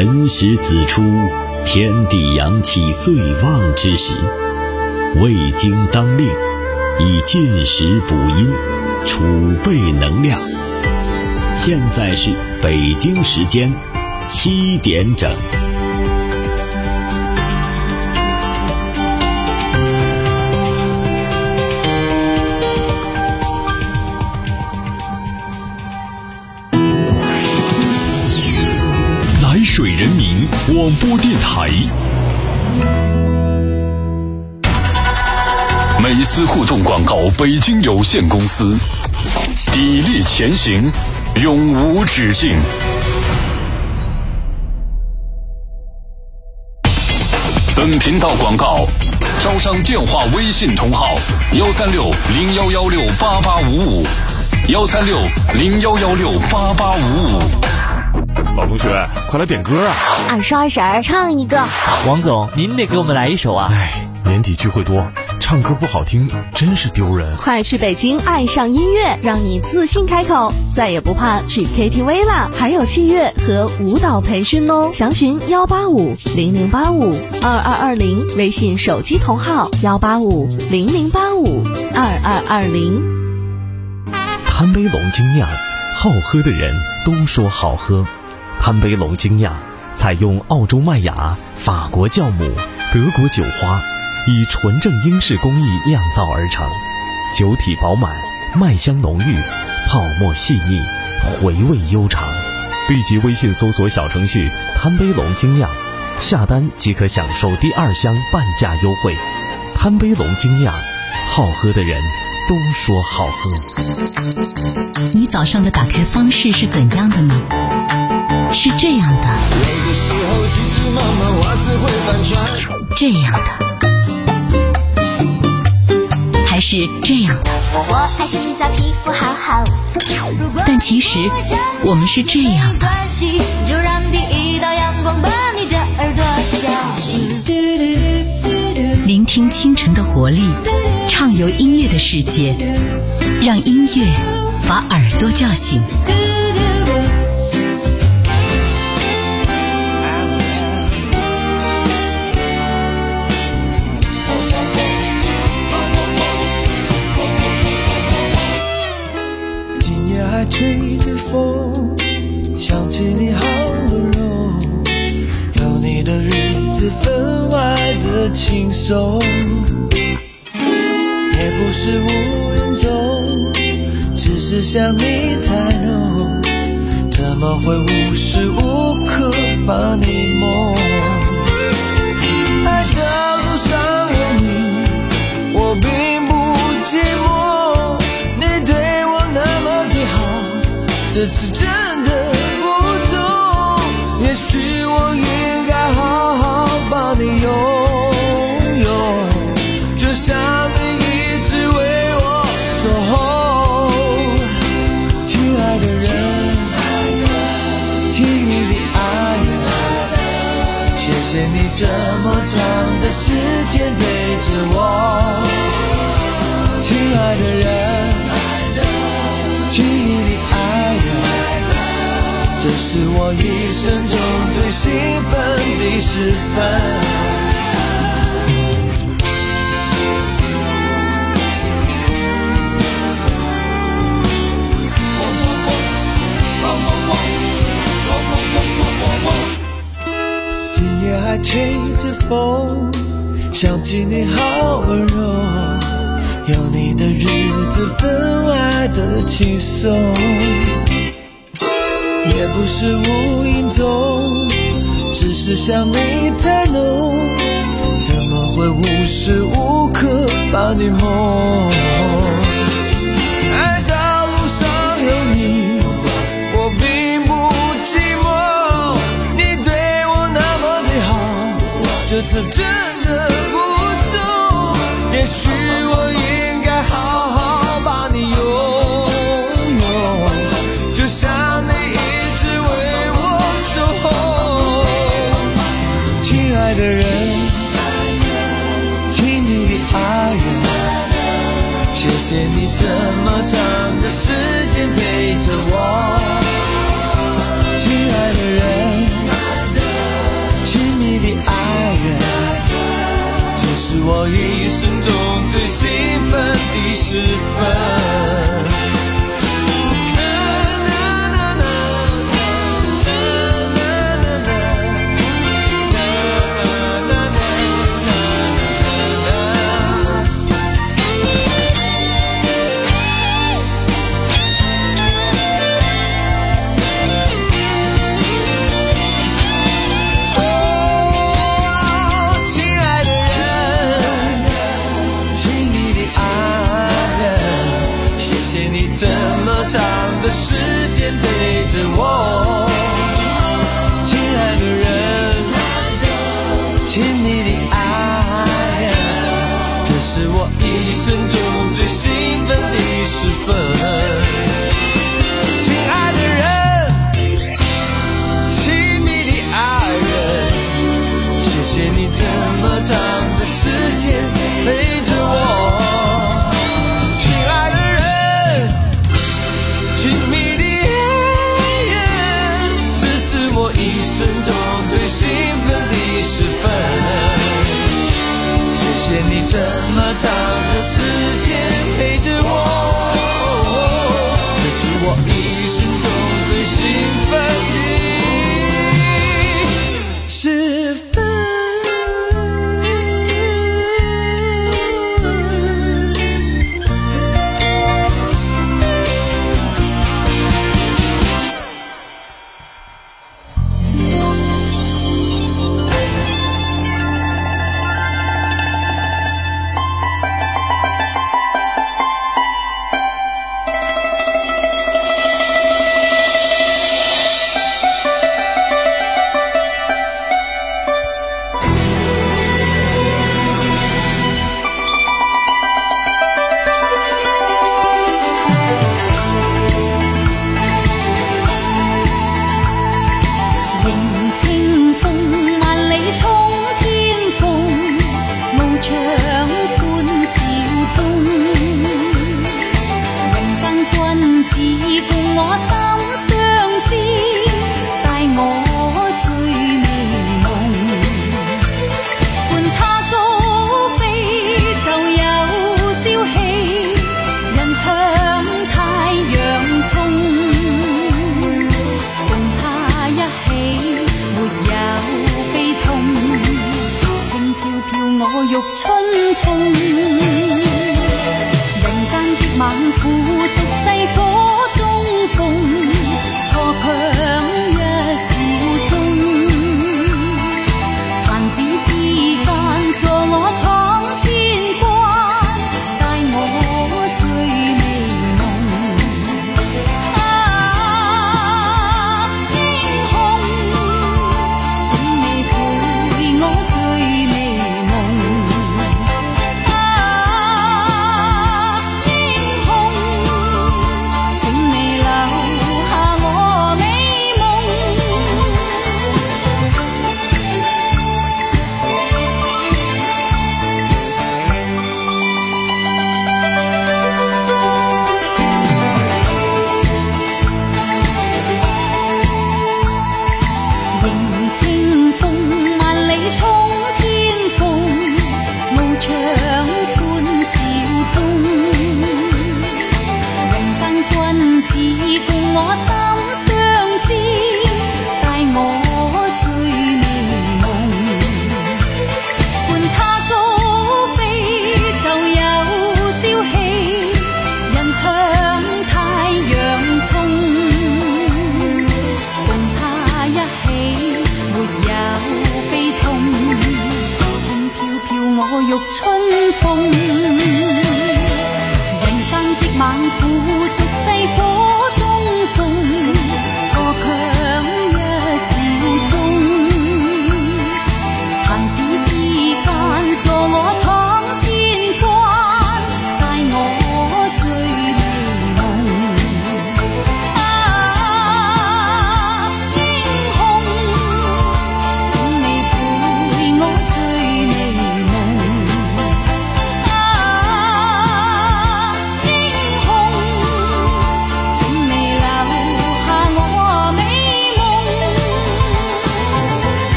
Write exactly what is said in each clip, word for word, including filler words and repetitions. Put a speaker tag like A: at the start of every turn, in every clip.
A: 辰时子出，天地阳气最旺之时，胃经当令，以进食补阴，储备能量。现在是北京时间七点整。
B: 来水人民广播电台，美思互动广告北京有限公司，砥砺前行，永无止境。本频道广告招商电话微信同号幺三六零幺幺六八八五五幺三六零幺幺六八八五五。
C: 老同学，快来点歌啊！
D: 二十二婶唱一个。
E: 王总，您得给我们来一首啊！
C: 哎，年底聚会多，唱歌不好听真是丢人。
F: 快去北京爱上音乐，让你自信开口，再也不怕去 K T V 了，还有器乐和舞蹈培训哦。详询幺八五零零八五二二二零，微信手机同号幺八五零零八五二二二零。
G: 潘杯龙精酿，好喝的人都说好喝。潘杯龙精酿采用澳洲麦芽、法国酵母、德国酒花，以纯正英式工艺酿造而成，酒体饱满，麦香浓郁，泡沫细腻，回味悠长。立即微信搜索小程序潘杯龙精酿，下单即可享受第二箱半价优惠。潘杯龙精酿，好喝的人都说好喝。
H: 你早上的打开方式是怎样的呢？是这样的，这样的，还是这样的？
D: 我爱洗澡，皮肤好好。
H: 但其实我们是这样的。
D: 就让第一道阳光把你的耳朵叫醒。
H: 聆听清晨的活力，畅游音乐的世界，让音乐把耳朵叫醒。
I: 吹着风，想起你好温柔，有你的日子分外的轻松，也不是无影踪，只是想你太浓，怎么会无时无刻把你梦？爱的路上有你，我并不寂寞，你对我那么的好，这次真的不同，也许我应该好好把你拥有，就像你一直为我守候。亲爱的人，亲密的爱人，谢谢你这么长的时间陪着我。亲爱的人，亲密的爱人，这是我一生中最兴奋的时分。今夜还吹着风，想起你好温柔，有你的日子分外的轻松，也不是无影踪，只是想你太浓，怎么会无时无刻把你梦？爱的路上有你，我并不寂寞，你对我那么的好，这次真的不同，也许我应该好好把你拥有，就像你一直为我守候。亲爱的人，亲密的爱人，谢谢你这么长的时间陪着我。亲爱的人， 一生中最兴奋的时分。这么长的时间陪着我，亲爱的人，亲密的爱人，这是我一生中最兴奋的时分。亲爱的人，亲密的爱人，谢谢你这么长的时间陪着我。亲密的爱人，这是我一生中最兴奋的时分。谢谢你这么长的时间陪着我，这是我一生中最兴奋的时分。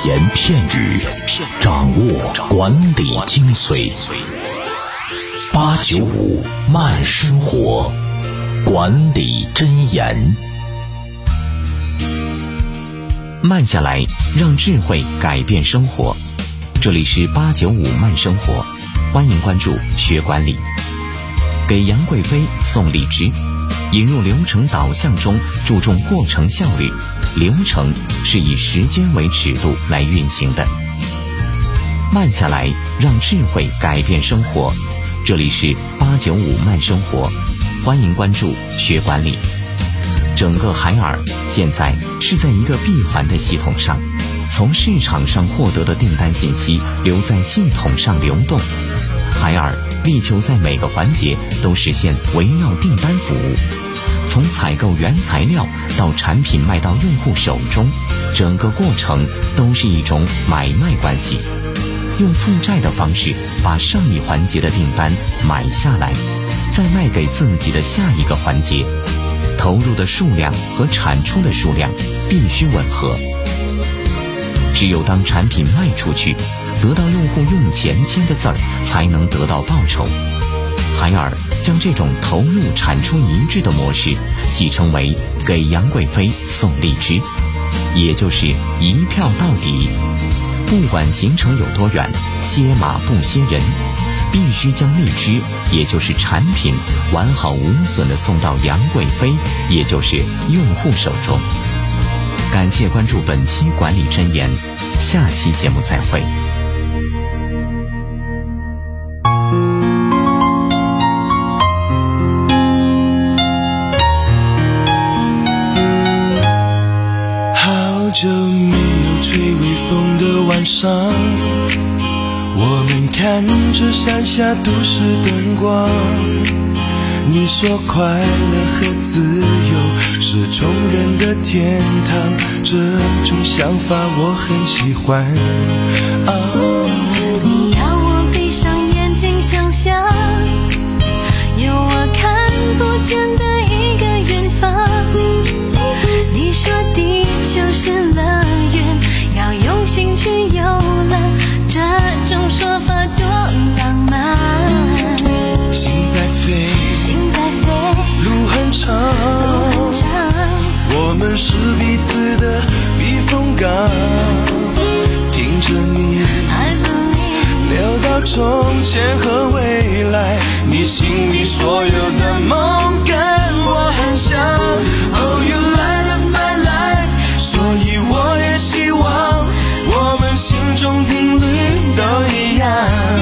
J: 言片语，掌握管理精髓。八九五慢生活，管理箴言。
G: 慢下来，让智慧改变生活。这里是八九五慢生活，欢迎关注学管理。给杨贵妃送荔枝，引入流程导向中注重过程效率，流程是以时间为尺度来运行的。慢下来，让智慧改变生活。这里是八九五慢生活，欢迎关注学管理。整个海尔现在是在一个闭环的系统上，从市场上获得的订单信息留在系统上流动。海尔力求在每个环节都实现围绕订单服务，从采购原材料到产品卖到用户手中，整个过程都是一种买卖关系。用负债的方式把上一环节的订单买下来，再卖给自己的下一个环节，投入的数量和产出的数量必须吻合。只有当产品卖出去，得到用户用钱签的字儿，才能得到报酬。海尔将这种投入产出一致的模式戏称为给杨贵妃送荔枝，也就是一票到底。不管行程有多远，歇马不歇人，必须将荔枝，也就是产品完好无损地送到杨贵妃，也就是用户手中。感谢关注本期管理箴言，下期节目再会。
I: 好久没有吹微风的晚上，我们看着山下都市灯光。你说快乐和自由是穷人的天堂，这种想法我很喜欢。哦，
D: 你要我闭上眼睛想象，有我看不见的一个远方。你说地球是乐园，要用心去游览，这种说法多浪漫。
I: 心在飞，
D: 心在飞，
I: 路很长，
D: 路很长，
I: 我们是彼此的避风港。听着你聊到从前和未来，你心里所有的梦跟我很像。Oh, you light up my life， 所以我也希望我们心中频率都一样。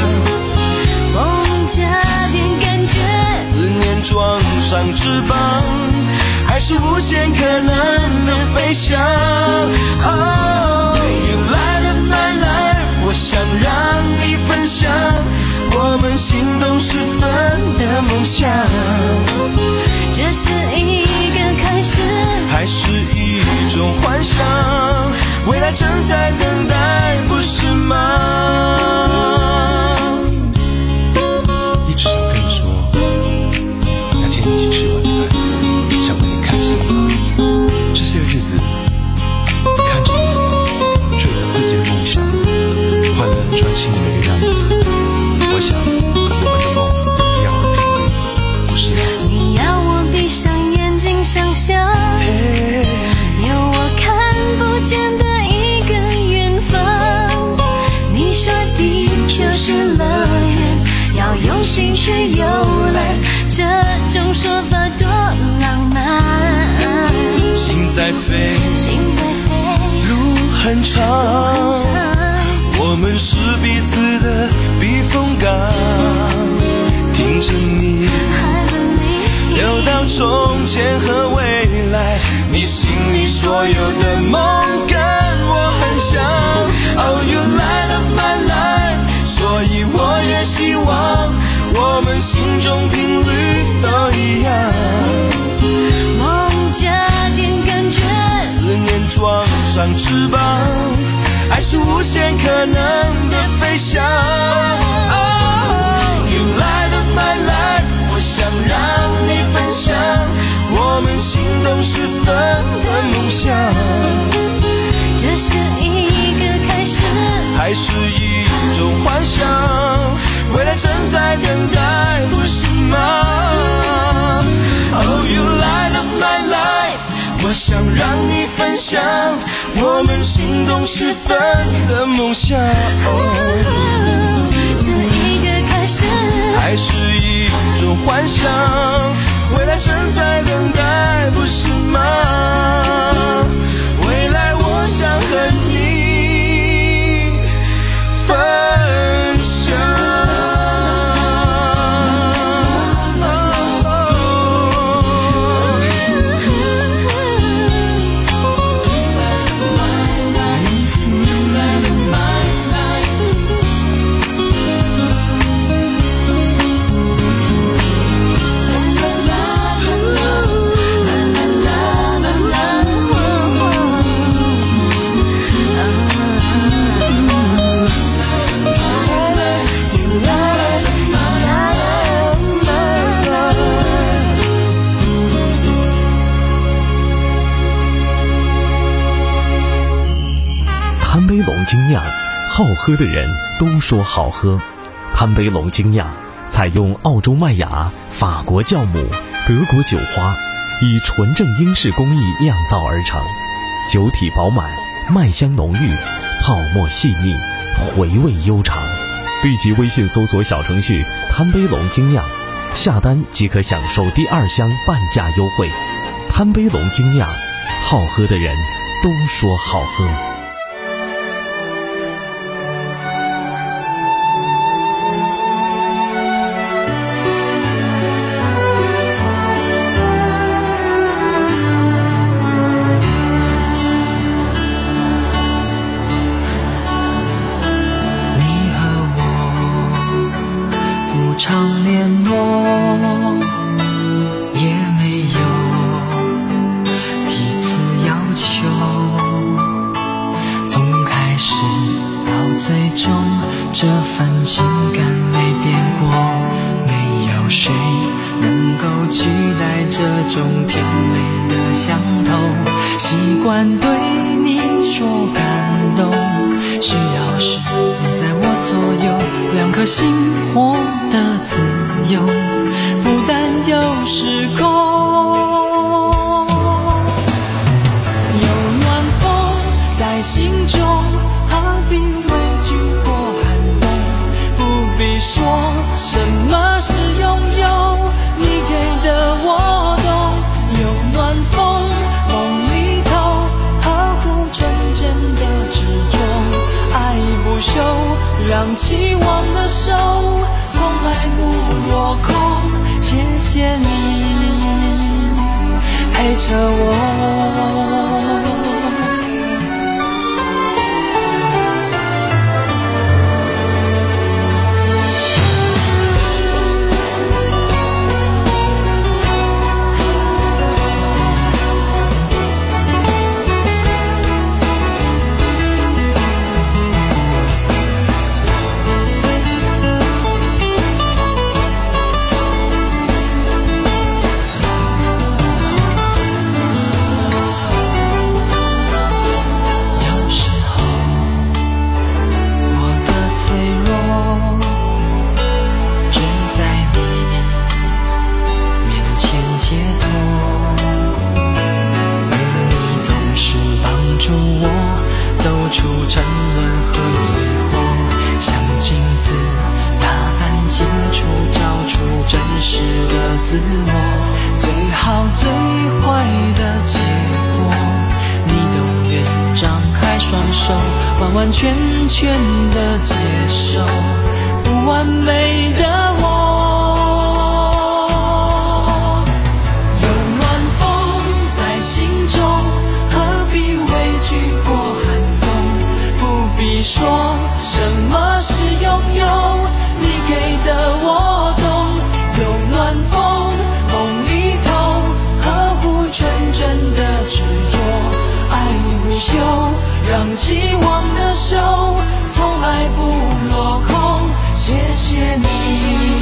D: 梦加点感觉，
I: 思念装上翅膀，爱是无限可能的飞翔。Oh, you light up my life， 我想让你分享我们心动时分的梦想。
D: 这是一个开始，
I: 还是一种幻想？未来正在等待，不是吗？一直想跟你说，要请你一起吃晚饭，想问你开心吗？这些日子，看着你，追着自己的梦想，换了专心的每个样子。我想，我们的梦一样的频率，不是吗？
D: 你要我闭上眼睛想象，有我看不见的一个远方。你说地球是乐园，要用心去游览，这种说法多浪漫。
I: 心在飞，
D: 心在飞，
I: 路很长，
D: 路很长，
I: 我们是彼此的避风港。听着你聊到从前和未来，你心里所有的梦跟我很像。Oh, you light up my life， 所以我也希望我们心中频率都一样。
D: 梦加点感觉，
I: 思念装上翅膀，爱是无限可能的飞翔。Oh, you light up my life， 我想让你分享我们心动时分的梦想。
D: 这是一个开
I: 还是一种幻想，未来正在等待，不是吗？ Oh, you light up my life， 我想让你分享我们心动时分的梦想。
D: 是一个开始，
I: 还是一种幻想，未来正在等待，不是吗？未来我想和你分享。
G: 贪杯龙精酿，好喝的人都说好喝。贪杯龙精酿采用澳洲麦芽、法国酵母、德国酒花，以纯正英式工艺酿造而成，酒体饱满，麦香浓郁，泡沫细腻，回味悠长。立即微信搜索小程序贪杯龙精酿，下单即可享受第二箱半价优惠。贪杯龙精酿，好喝的人都说好喝。
I: 常联络，也没有彼此要求，从开始到最终，这份情感没变过，没有谁能够取代这种甜美的相投，习惯对你说感动，需要时你在我左右，两颗心活的自由，不担忧失控。有暖风在心中，何必畏惧过寒冬？不必说什么是拥有，你给的我懂。有暖风梦里头，呵护纯真的执着，爱不休，让期望的手从来不落空，谢谢你陪着我。完完全全的接受不完美的我，有暖风在心中，何必畏惧过寒冬？不必说什么是拥有，你给的我懂。有暖风梦里头，呵护纯真的执着，爱不休，让期望的手从来不落空，谢谢你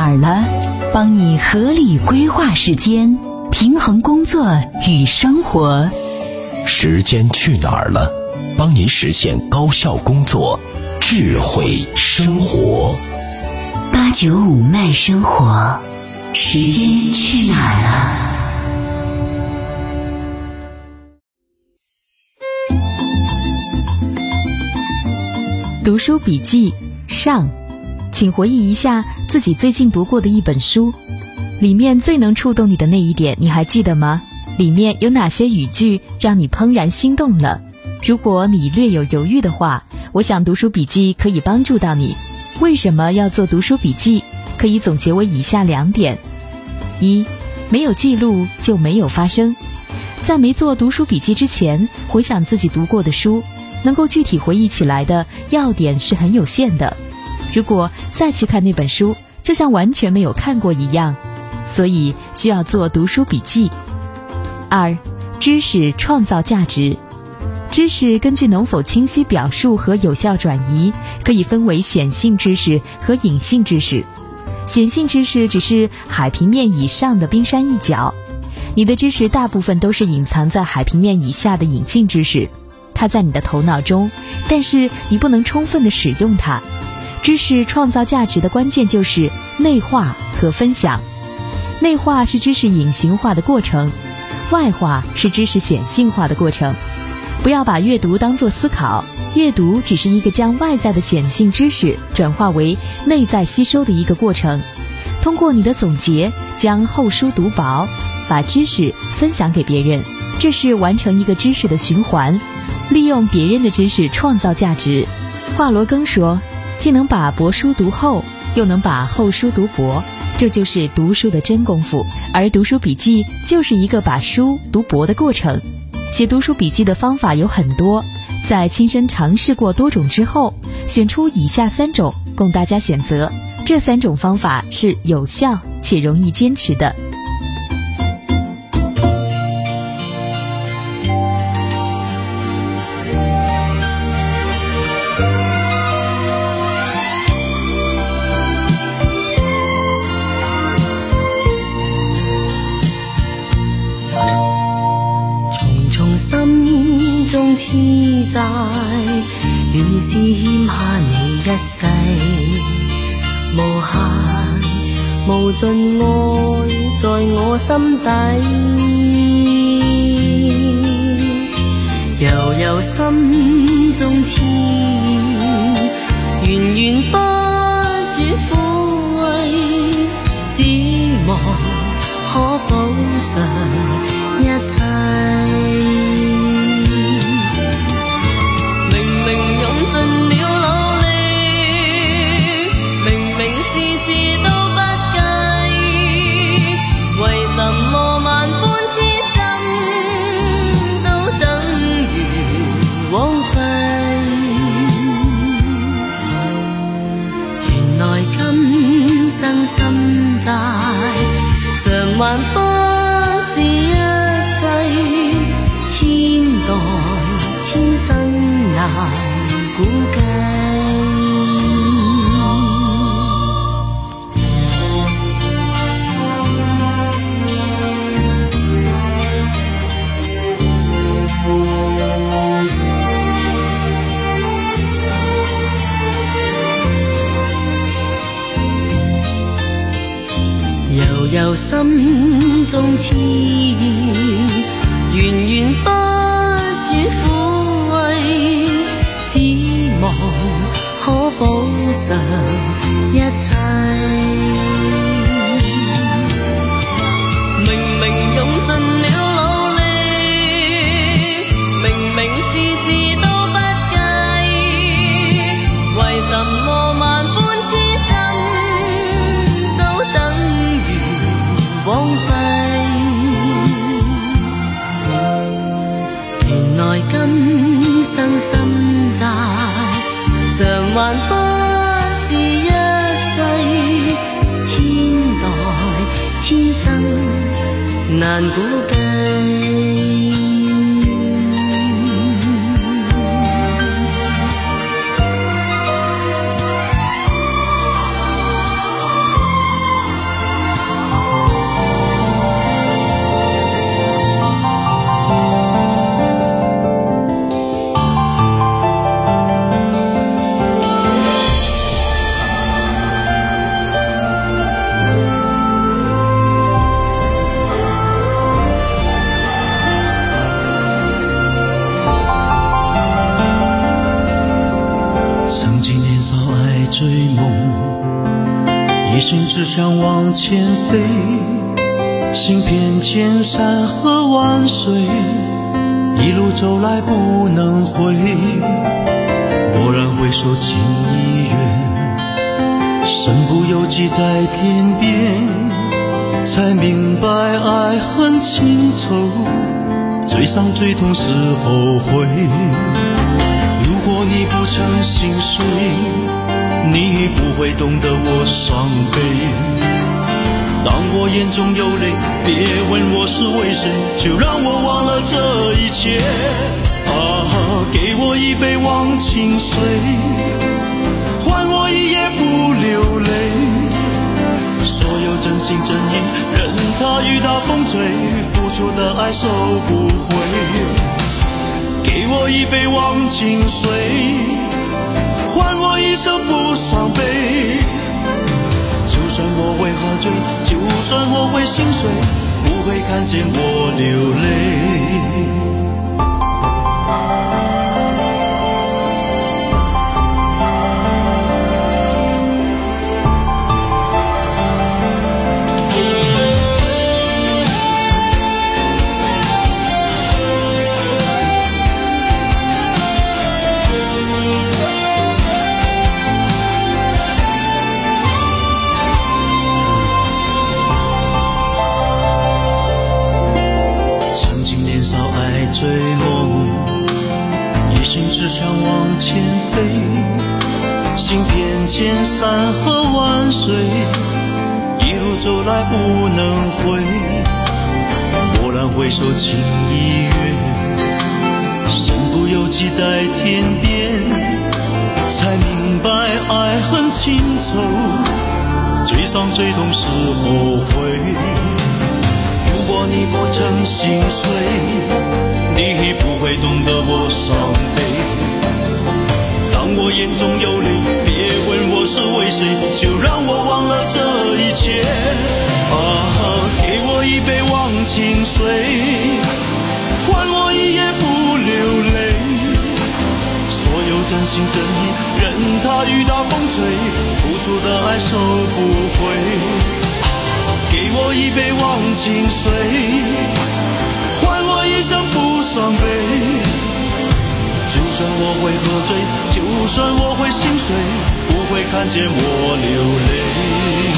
H: 哪儿了？帮你合理规划时间，平衡工作与生活。
J: 时间去哪儿了？帮你实现高效工作，智慧生活。
H: 八九五慢生活，时间去哪儿了？
K: 读书笔记上，请回忆一下自己最近读过的一本书，里面最能触动你的那一点，你还记得吗？里面有哪些语句让你怦然心动了？如果你略有犹豫的话，我想读书笔记可以帮助到你。为什么要做读书笔记？可以总结为以下两点：一，没有记录就没有发生。在没做读书笔记之前，回想自己读过的书，能够具体回忆起来的要点是很有限的。如果再去看那本书，就像完全没有看过一样，所以需要做读书笔记。二，知识创造价值。知识根据能否清晰表述和有效转移，可以分为显性知识和隐性知识。显性知识只是海平面以上的冰山一角，你的知识大部分都是隐藏在海平面以下的隐性知识，它在你的头脑中，但是你不能充分的使用它。知识创造价值的关键就是内化和分享。内化是知识隐形化的过程，外化是知识显性化的过程。不要把阅读当作思考，阅读只是一个将外在的显性知识转化为内在吸收的一个过程。通过你的总结，将厚书读薄，把知识分享给别人，这是完成一个知识的循环，利用别人的知识创造价值。华罗庚说，既能把薄书读厚，又能把厚书读薄，这就是读书的真功夫。而读书笔记就是一个把书读薄的过程。写读书笔记的方法有很多，在亲身尝试过多种之后，选出以下三种供大家选择。这三种方法是有效且容易坚持的。
I: 心中痴債，原是欠下你一世，無限無盡愛在我心底，悠悠心中痴緣，源源不絕撫慰，只望可補償一切。心債償還不是一世，千代千生難估計。悠悠心中痴緣，源源不絕撫慰，只望可補償一切。明明用盡了努力，明明事事都不計，為什麼萬般痴心都等枉費？原來今生心債償還不是一世，千代千生難估計。
L: 一心只想往前飞，行遍千山和万水，一路走来不能回。蓦然回首，情已远，身不由己在天边，才明白爱恨情仇，最伤最痛是后悔。如果你不曾心碎，你不会懂得我伤悲。当我眼中有泪，别问我是为谁，就让我忘了这一切。啊，给我一杯忘情水，换我一夜不流泪。所有真心真意，任它雨打风吹，付出的爱收不回。给我一杯忘情水，换我一生不伤悲。就算我会喝醉，就算我会心碎，不会看见我流泪。追梦，一心只想往前飞，行遍千山和万水，一路走来不能回。蓦然回首，情已远，身不由己在天边，才明白爱恨情仇，最伤最痛是后悔。如果你不曾心碎，你不会懂得我伤悲。当我眼中有泪，别问我是为谁，就让我忘了这一切。啊，给我一杯忘情水，换我一夜不流泪。所有真心真意，任它雨打风吹，付出的爱收不回。给我一杯忘情水，换我一生不伤悲。就算我会喝醉，就算我会心碎，不会看见我流泪。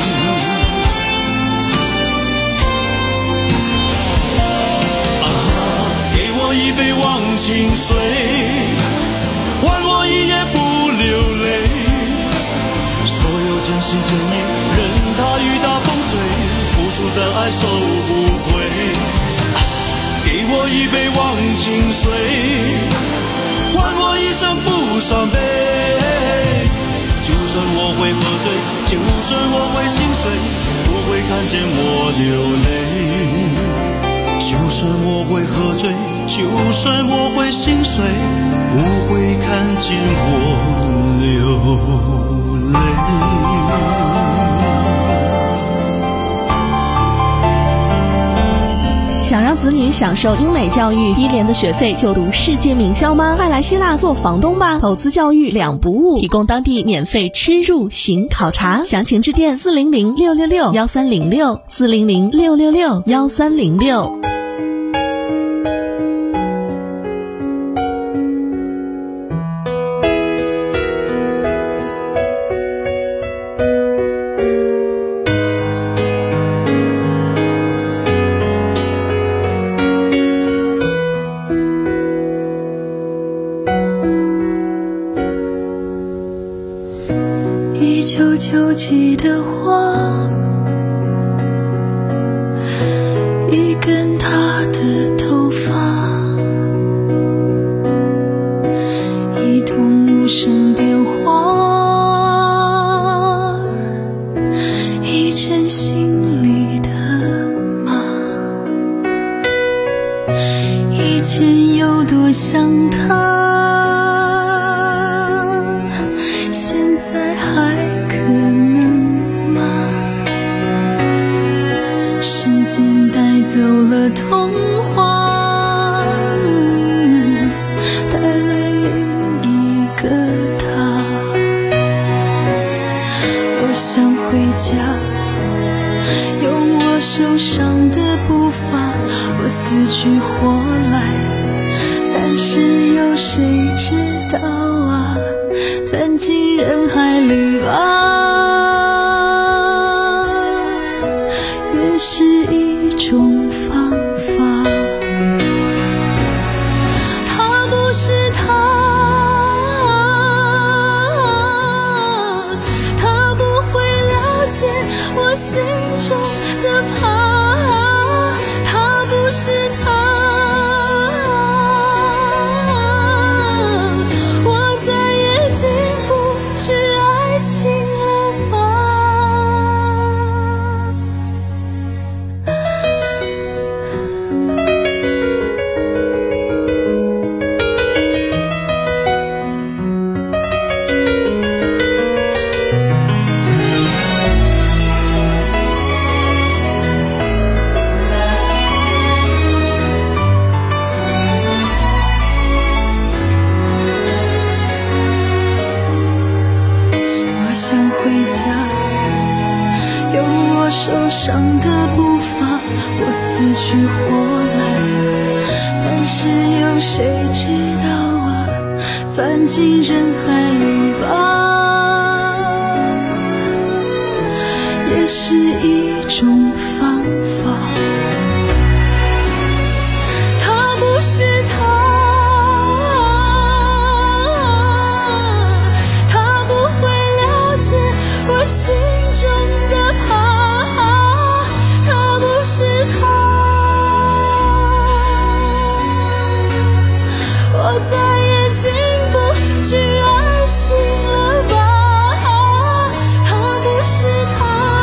L: 啊，给我一杯忘情水，换我一夜不流泪。所有真心真意，任它雨打风吹，付出的爱收不回。给我一杯忘情水，换我一生不伤悲。就算我会喝醉，就算我会心碎，不会看见我流泪。就算我会喝醉，就算我会心碎，不会看见我流泪。
F: 想让子女享受英美教育，低廉的学费就读世界名校吗？快来希腊做房东吧！投资教育两不误，提供当地免费吃住行考察。详情致电四零零六六六幺三零六四零零六六六幺三零六。
D: 旧旧记的花，一根她的头发，一通无声电话，一阵心里的骂，以前有多想她，现在还可能吗？时间带走了童话，带来另一个他。 受伤的步伐，我死去活来，但是有谁知道啊，钻进人海里吧，也是一种方法。他不是他，他不会了解我心中的怕，他不是他，我再也进不去爱情了吗？受伤的步伐，我死去活来，但是有谁知道啊，钻进人海里吧，也是一种方法。他不是他，他不会了解我心中的怕，是他，我再也进不去爱情了吧，他不是他，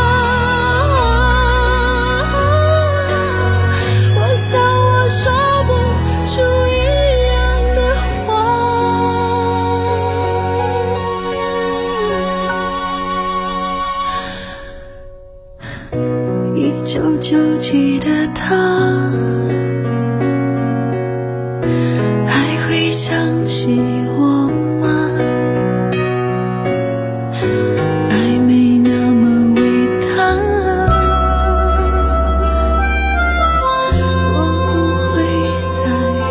D: 我想我说不出一样的话，一九九记得他，还会想起我吗？爱没那么伟大，我不会再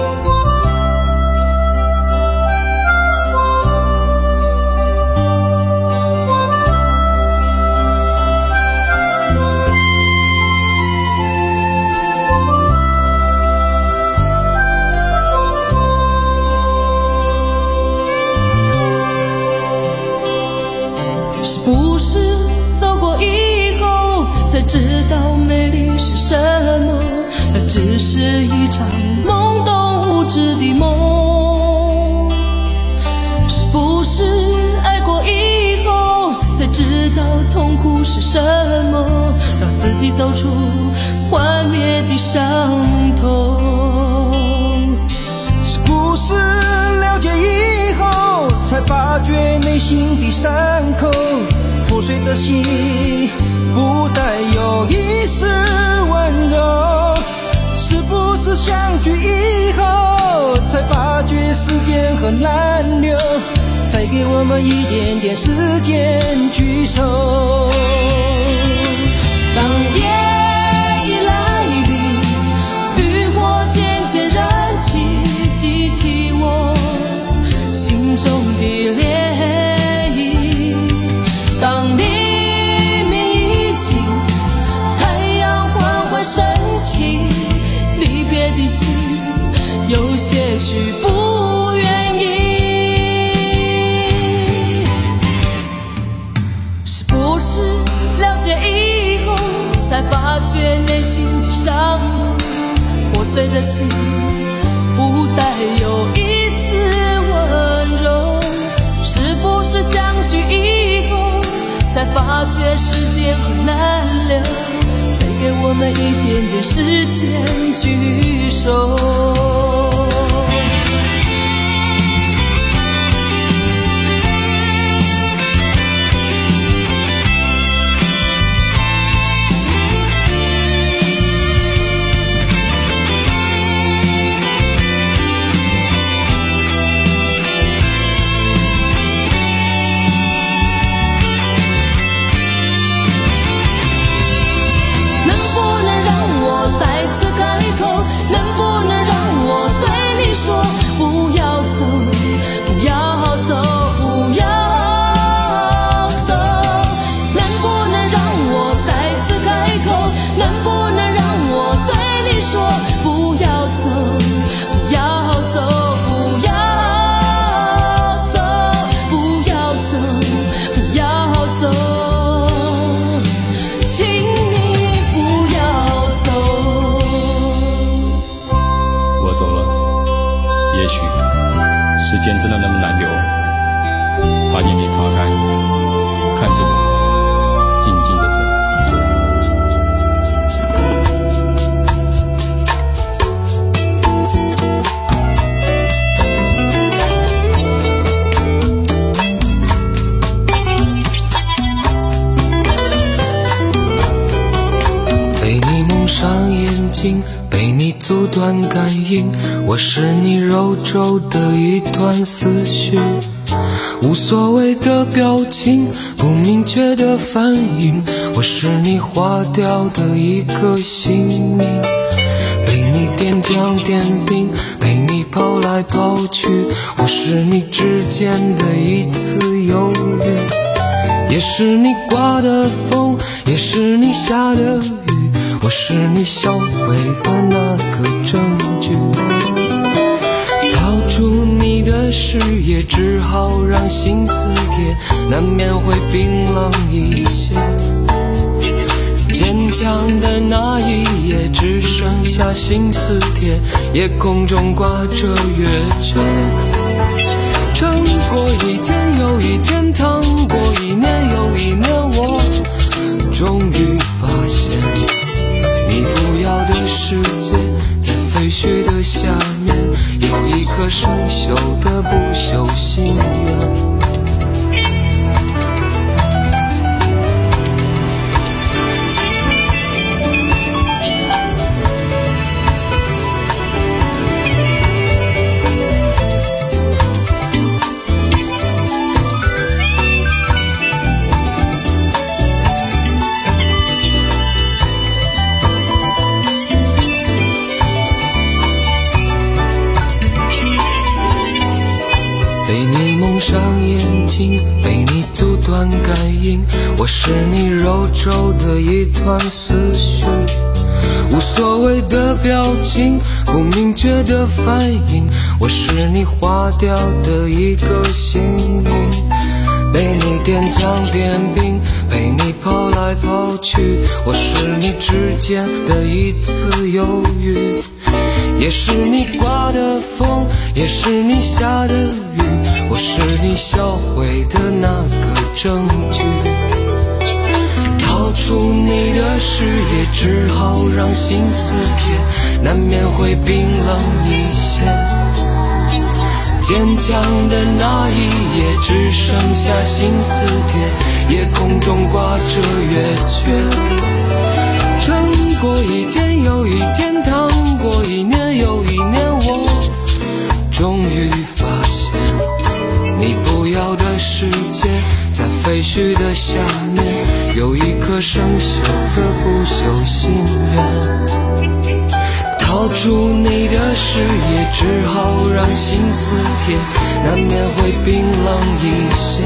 D: 知道美丽是什么，那只是一场懵懂无知的梦。是不是爱过以后才知道痛苦是什么，让自己走出幻灭的伤痛？
I: 是不是了解以后才发觉内心的伤口，破碎的心不带有一丝温柔？是不是相聚以后才发觉时间很难留，再给我们一点点时间聚首？
D: 当夜已来临，渔火渐渐燃起，激起我心中的涟漪。当黎明已尽，太阳缓缓升起，离别的心有些许不愿意。是不是了解以后才发觉内心的伤口，破碎的心不带有一丝温柔？是不是相聚以后才发觉时间很难留，再给我们一点点时间聚首？能不能
M: 间真的那么难留？把眼泪擦开，看着我静静的走。
I: 被你蒙上眼睛，被你阻断感应，我是你揉皱的一团思绪，无所谓的表情，不明确的反应，我是你划掉的一个姓名，被你点将点兵，被你抛来抛去，我是你指尖的一次犹豫，也是你刮的风，也是你下的雨，我是你销毁的那个证据，逃出你的视野，只好让心撕裂，难免会冰冷一些，坚强的那一夜只剩下心撕贴，夜空中挂着月缺，撑过一天又一天，趟过一年又一年，我终于发现你不要的世界，在废墟的下面有一颗生锈的不朽心愿。被你蒙上眼睛，被你阻断感应，我是你揉皱的一团思绪，无所谓的表情，不明确的反应，我是你划掉的一个姓名，被你点将点兵，被你抛来抛去，我是你指尖的一次犹豫，也是你刮的风，也是你下的雨，我是你销毁的那个证据，逃出你的视野，只好让心撕裂，难免会冰冷一些，坚强的那一夜只剩下心撕贴，夜空中挂着月缺，撑过一天又一天，趟过一年又一年，我终于发现你不要的世界，在废墟的下面有一颗生锈的不朽心愿，逃出你的视野，只好让心撕贴，难免会冰冷一些，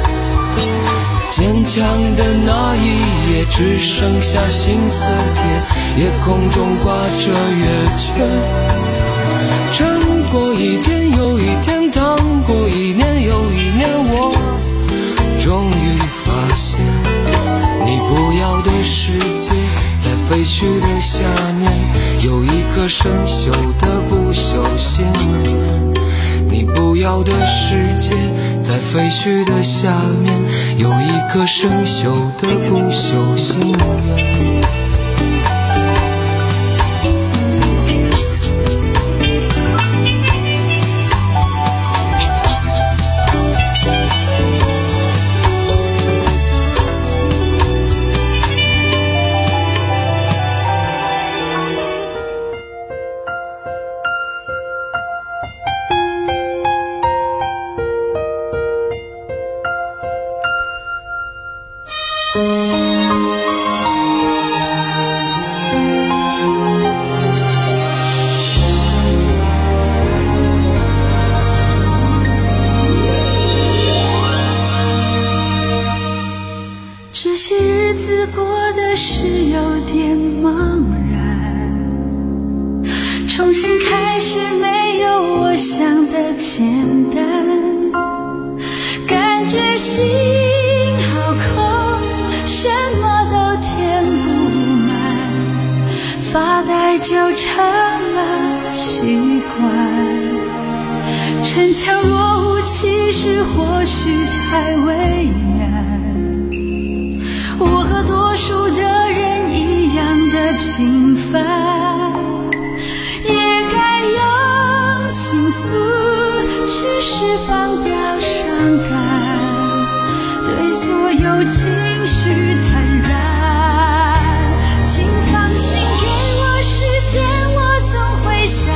I: 坚强的那一夜只剩下心撕贴，夜空中挂着月缺，撑过一天又一天，趟过一年又一年，我终于发现你不要的世界，在废墟的下面有一颗生锈的不朽心愿，你不要的世界，在废墟的下面有一颗生锈的不朽心愿。
D: 这些日子过得是有点茫然，重新开始没有我想的简单，感觉心好空，什么都填不满，发呆就成了习惯，逞强弱其实或许太为难，我和多数的人一样的平凡，也该用倾诉去释放掉伤感，对所有情绪坦然。请放心给我时间，我总会想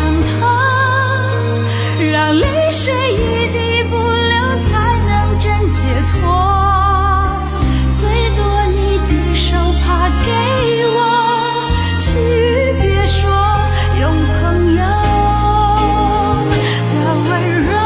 D: 通，让泪水一滴不流才能真解脱。最多你的手帕给我，其余别说，用朋友的温柔。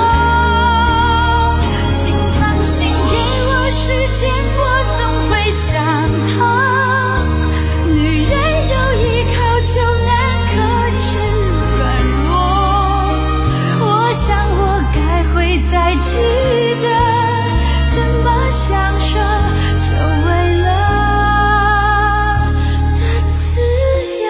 D: 请放心给我时间，我总会想通，女人有依靠就难克制软弱。我想我该会再记得怎么享受久违了的自由。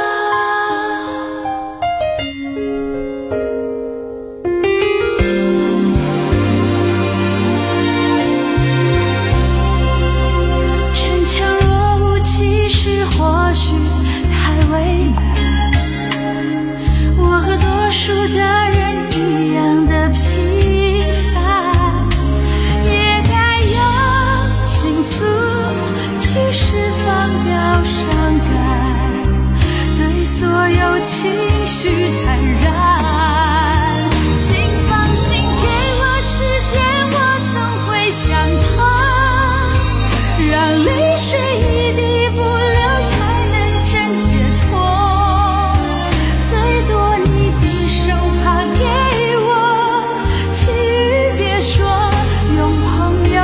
D: 逞强若无其事或许太为难，我和多数的人一样的平凡，也该用倾诉去释放掉伤感，对所有情绪坦然。请放心给我时间，我总会想通，让泪水一滴不流才能真解脱。最多你的手帕给我，其余别说，用朋友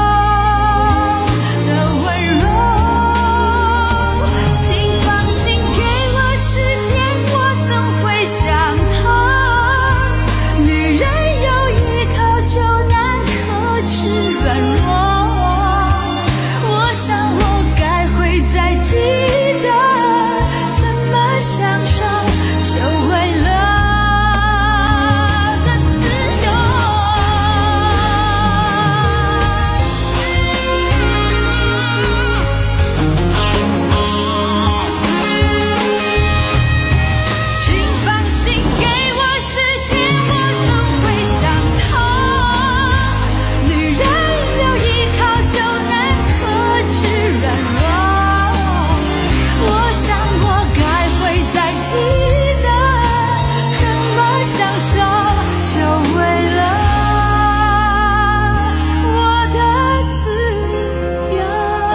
D: 的温柔。请放心给我时间，我总会想通，女人有依靠就难克制软弱。我想我该会再记得怎么享受久违了的自由。请放心给我时间，我总会想通，女人有依靠就难克制软弱。我想我该会再记得怎么享受久违了我的自由。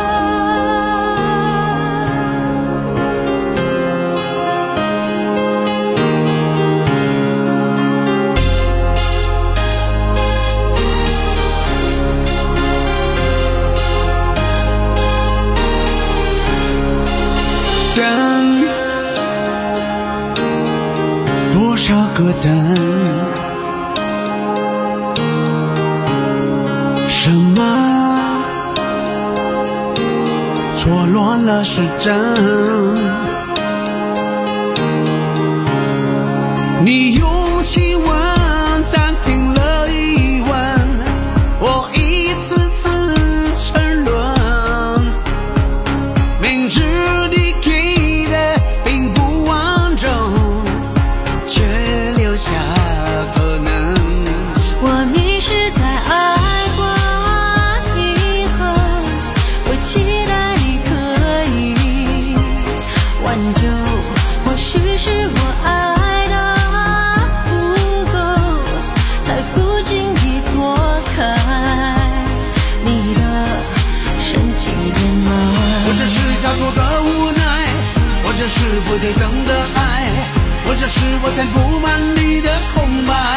I: 等，多少个等，什么错乱了时针？你用亲吻暂停了疑问，我一次次沉沦，明知你给的并不完整，却留下可能。
D: 我迷失在爱过以后，我期待你可以挽救，或许是我爱的不够，才不经意躲开你的深情眼眸。
I: 或者是叫做的无奈，或者是不对等的爱，或者是我填不满你的空白。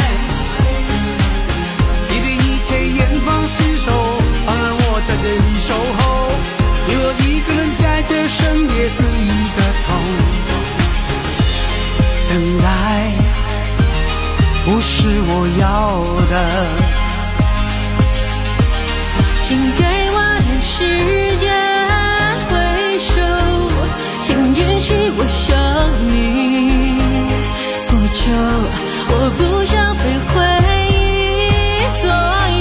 I: 你对一切严防死守，放任我在这里守候，留我一个人在这深夜肆意的痛。等待不是我要的，
D: 请给我点时间回首，请允许我想你所求，我不想被回忆左右。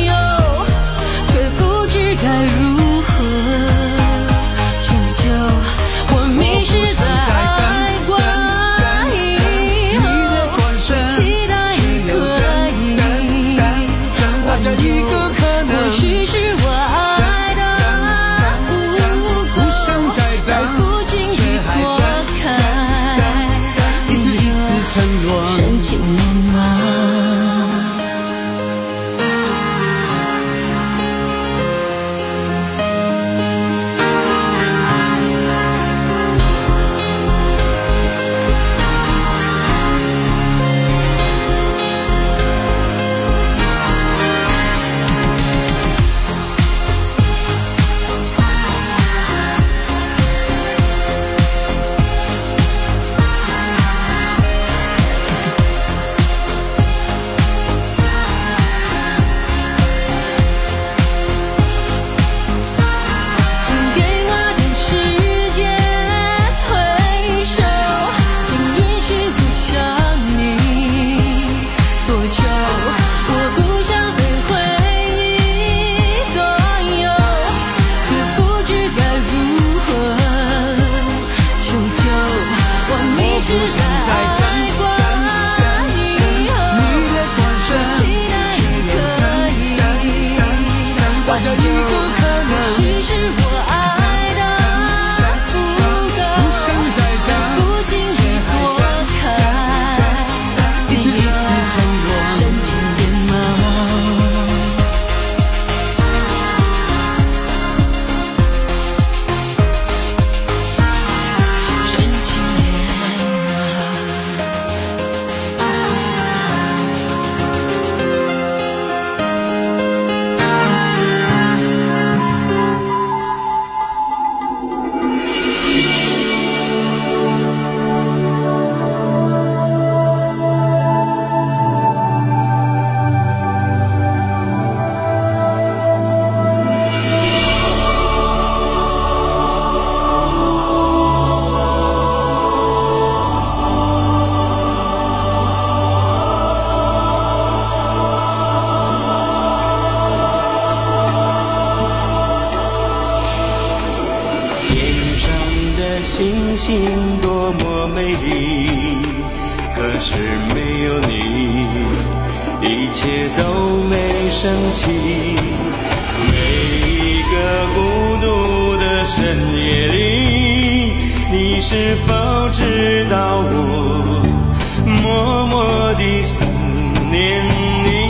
L: 星星多么美丽，可是没有你，一切都没升起。每一个孤独的深夜里，你是否知道我默默地思念你？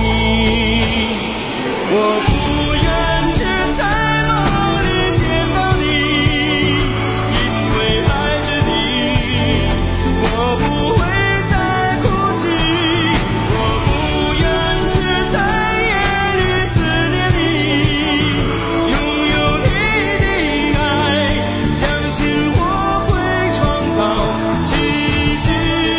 L: 我不愿只在梦里见到你，因为爱着你，我不会再哭泣。我不愿只在夜里思念你，拥有你的爱，相信我会创造奇迹。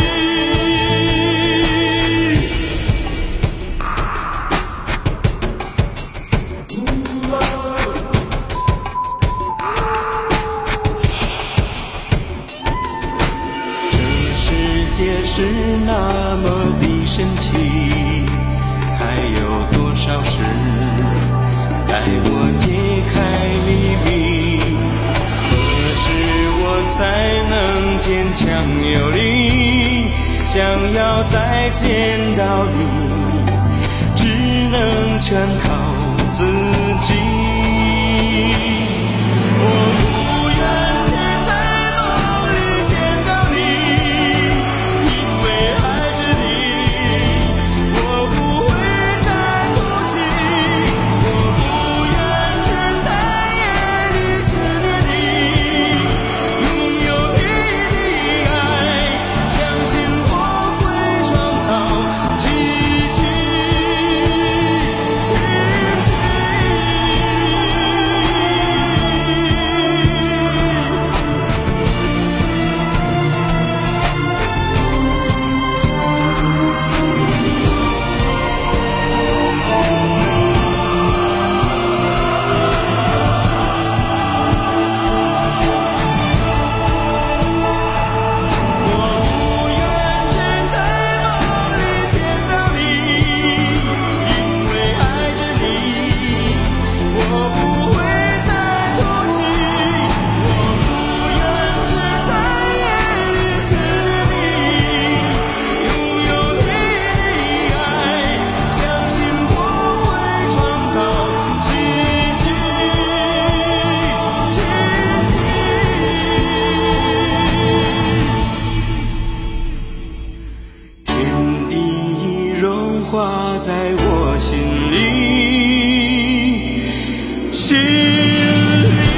L: 世界是那么的神奇，还有多少事待我揭开秘密？何时我才能坚强有力？想要再见到你，只能全靠自己。我不愿只在梦里见到你，因为爱着你，我不会再哭泣。我不愿只在夜里思念你，拥有你的爱，相信我会创造奇迹，奇迹。化在我心里，心里。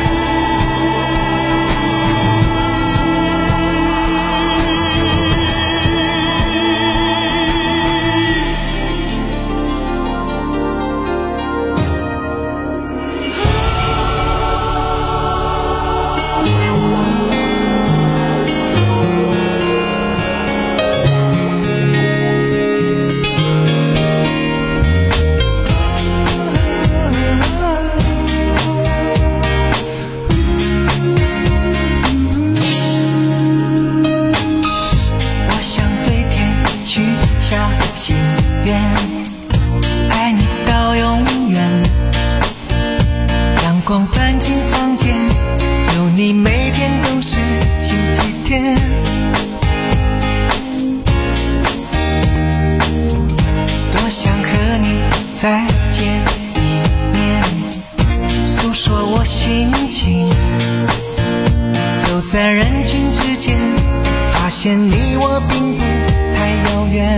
I: 再见一面，诉说我心情。走在人群之间，发现你我并不太遥远。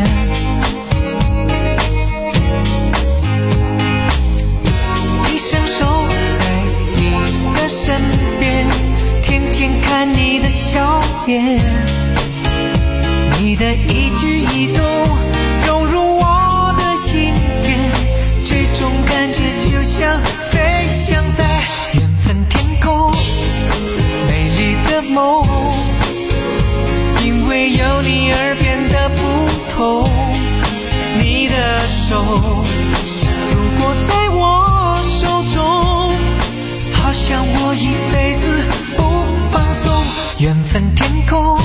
I: 一生守在你的身边，天天看你的笑颜，你的一举一动融入我的心田。这种感觉就像飞翔在缘分天空，美丽的梦，因为有你而变得不同。你的手如果在我手中，好像我一辈子不放松。缘分天空，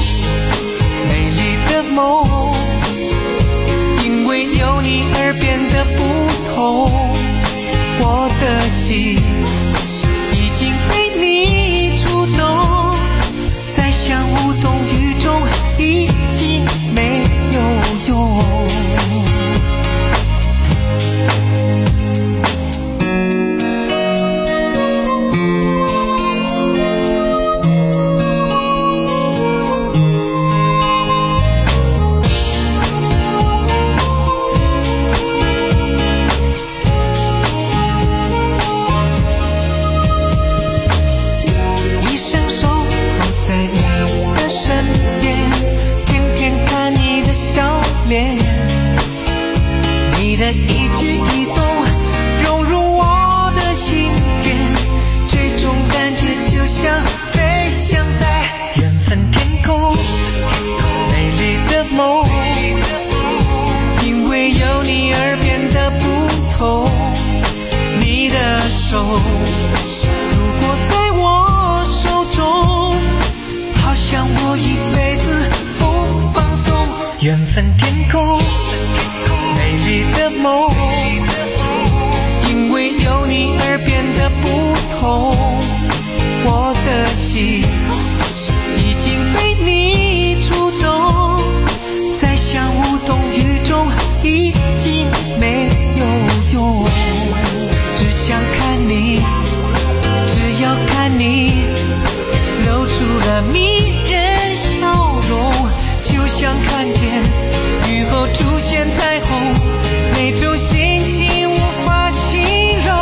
I: 如果在我手中，好像我一辈子不放松。缘分天空，美丽的梦，因为有你而变得不同。我的心已经被你触动，在想无动于衷已经没有用。只想看你，只要看你露出了迷人笑容，就像看见雨后出现彩虹，那种心情无法形容。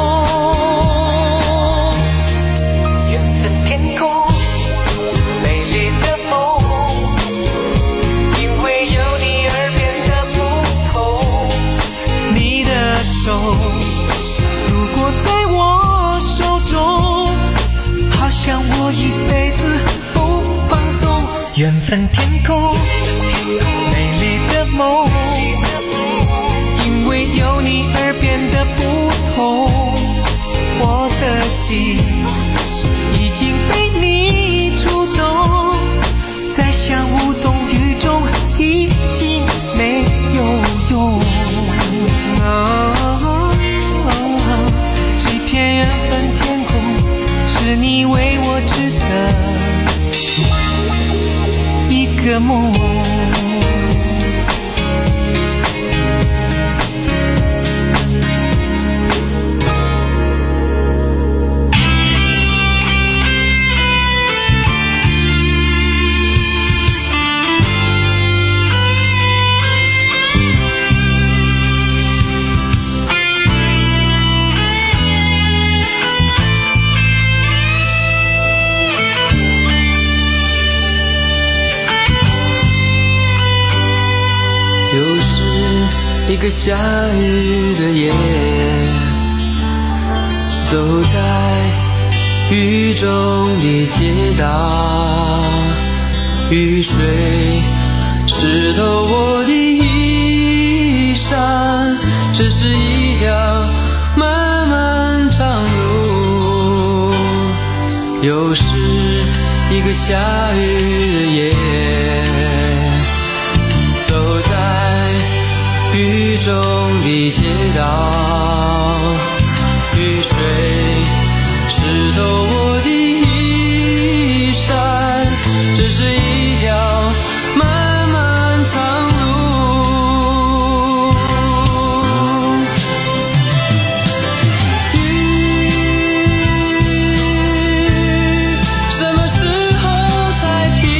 I: 缘分天空，美丽的梦，因为有你而变得不同。你的手如果在我手中，好像我一辈子不放松。缘分天空，美丽的梦，因为有你而变得不同。我的心已经被你触动，在想无动于衷已经没有用。哦，这片缘分天空，是你为我织的一个梦。
N: 又是一个下雨的夜，走在雨中的街道，雨水湿透我的衣衫，这是一条漫漫长路。又是一个下雨的夜，走在雨中的街道，雨水湿透我的衣衫，这是一条漫漫长路。雨什么时候才停？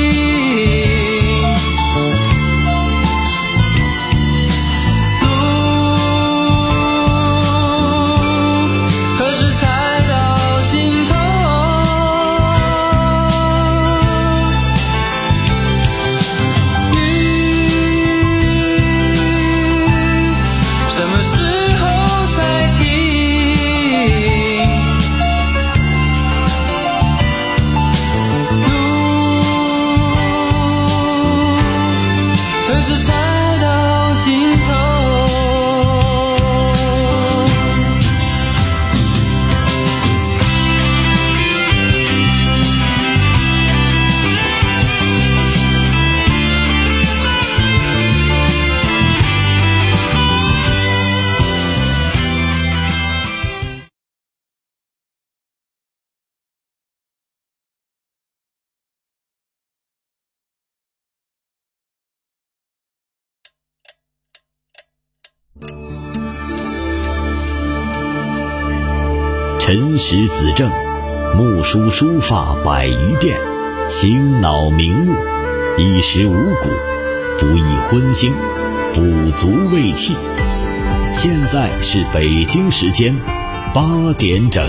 A: 辰时子正，木梳书发百余遍，醒脑明目，衣食五谷，不宜荤腥，补足胃气。现在是北京时间八点整。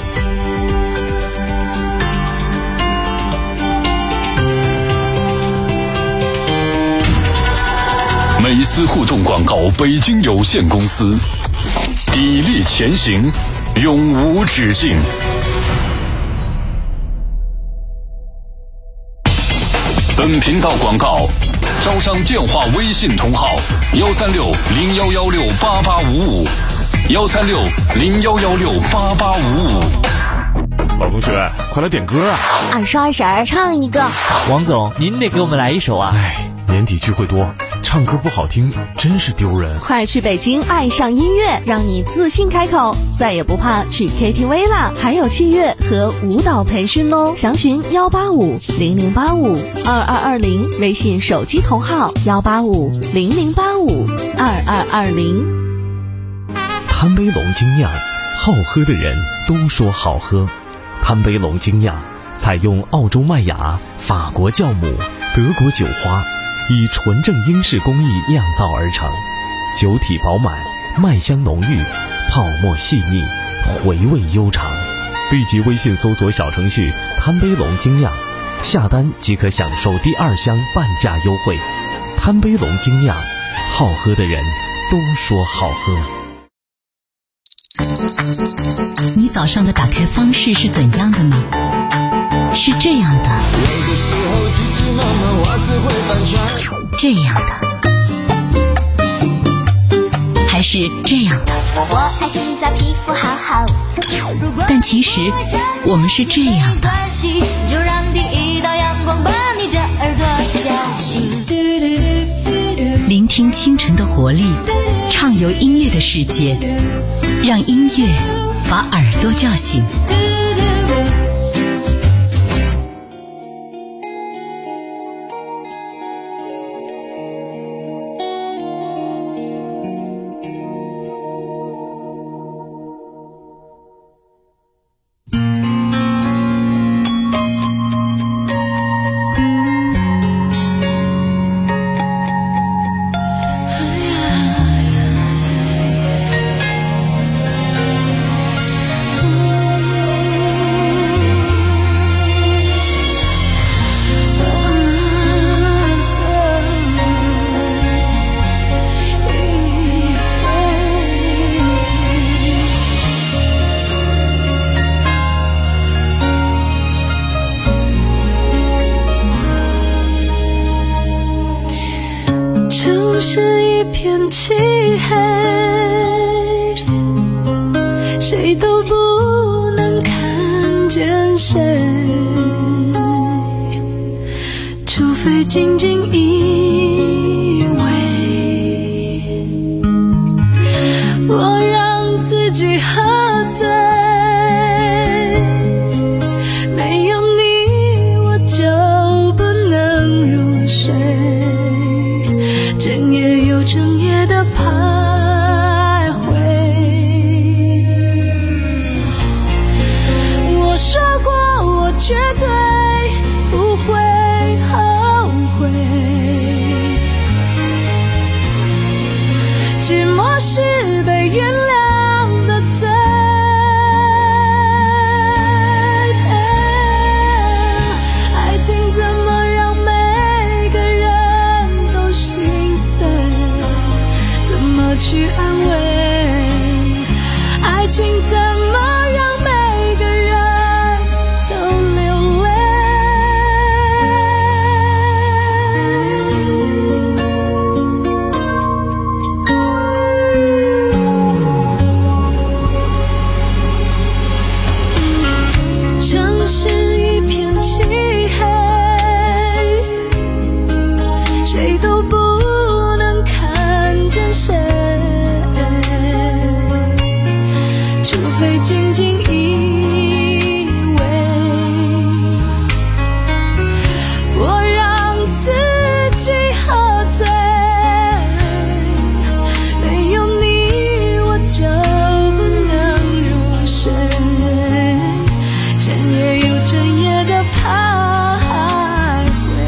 B: 美思互动广告北京有限公司，砥砺前行，永无止境。本频道广告招商电话微信同号：幺三六零幺幺六八八五五， 幺三六零幺幺六八八五五。
C: 老同学，快来点歌啊！
F: 二叔二婶儿唱一个。
E: 王总，您得给我们来一首啊！
C: 哎，年底聚会多，唱歌不好听，真是丢人。
F: 快去北京爱上音乐，让你自信开口，再也不怕去 K T V 啦！还有器乐和舞蹈培训哦，详询幺八五零零八五二二二零，微信手机同号幺八五零零八五二二二零。
G: 贪杯龙精酿，好喝的人都说好喝。贪杯龙精酿采用澳洲麦芽、法国酵母、德国酒花，以纯正英式工艺酿造而成，酒体饱满，麦香浓郁，泡沫细腻，回味悠长。立即微信搜索小程序贪杯龙精酿，下单即可享受第二箱半价优惠。贪杯龙精酿，好喝的人都说好喝。
H: 你早上的打开方式是怎样的呢？是这样的，这样的，还是这样的？
D: 我爱洗澡，皮肤好好。
H: 但其实我们是这样的。
D: 就让第一道阳光把你的耳朵叫醒。
H: 聆听清晨的活力，畅游音乐的世界，让音乐把耳朵叫醒。
D: 是一片漆黑，谁都不能看见谁，除非紧紧依偎。我让自己喝醉，没有你我就不能入睡，整夜又整夜的徘徊。我说过我绝对不会后悔，寂寞是被原谅的罪。爱情怎么让每个人都心碎，怎么去安慰？爱情怎么让每个人都流泪？城市一片漆黑，谁都不能看见谁，除非紧紧依偎。我让自己喝醉，没有你我就不能入睡，整夜又整夜的徘徊。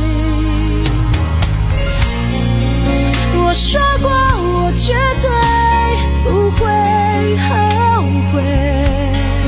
D: 我说过我绝对不会后悔，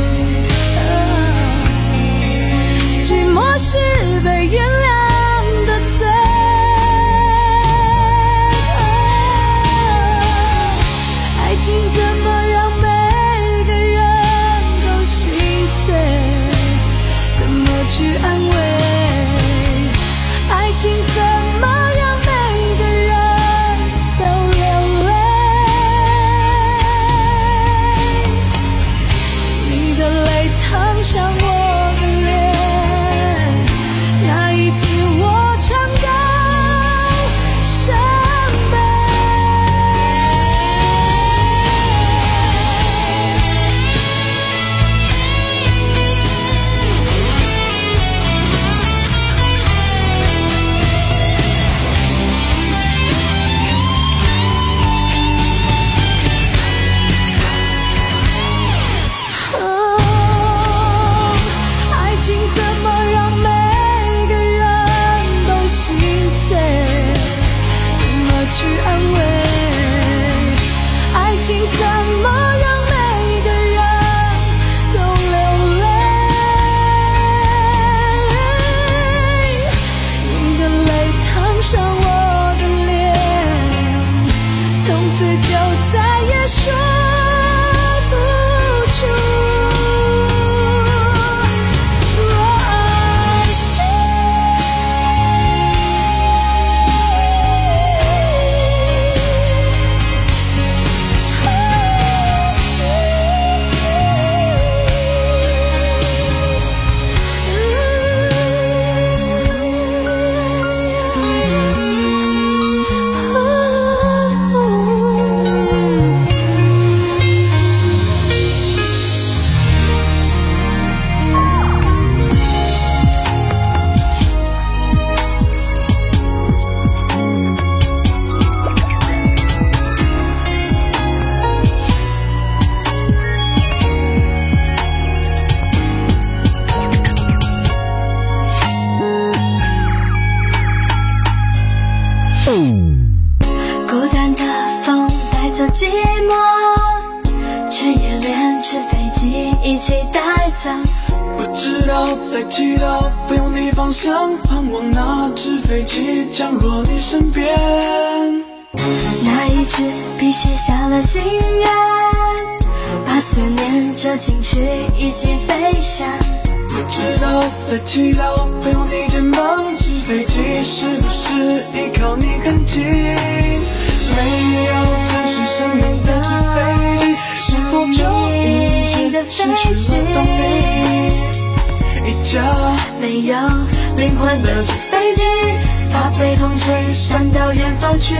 D: 一起带走。
I: 不知道在祈祷，飞往你方向，盼望那只飞机降落你身边。
D: 那一支笔写下了心愿，把思念折进去，一起飞翔。
I: 不知道在祈祷，飞往你肩膀，纸飞机是不是依靠你很近？没有真实生命的纸飞机，是否就一直失去了动力？一架
D: 没有灵魂的纸飞机，怕被风吹散到远方去。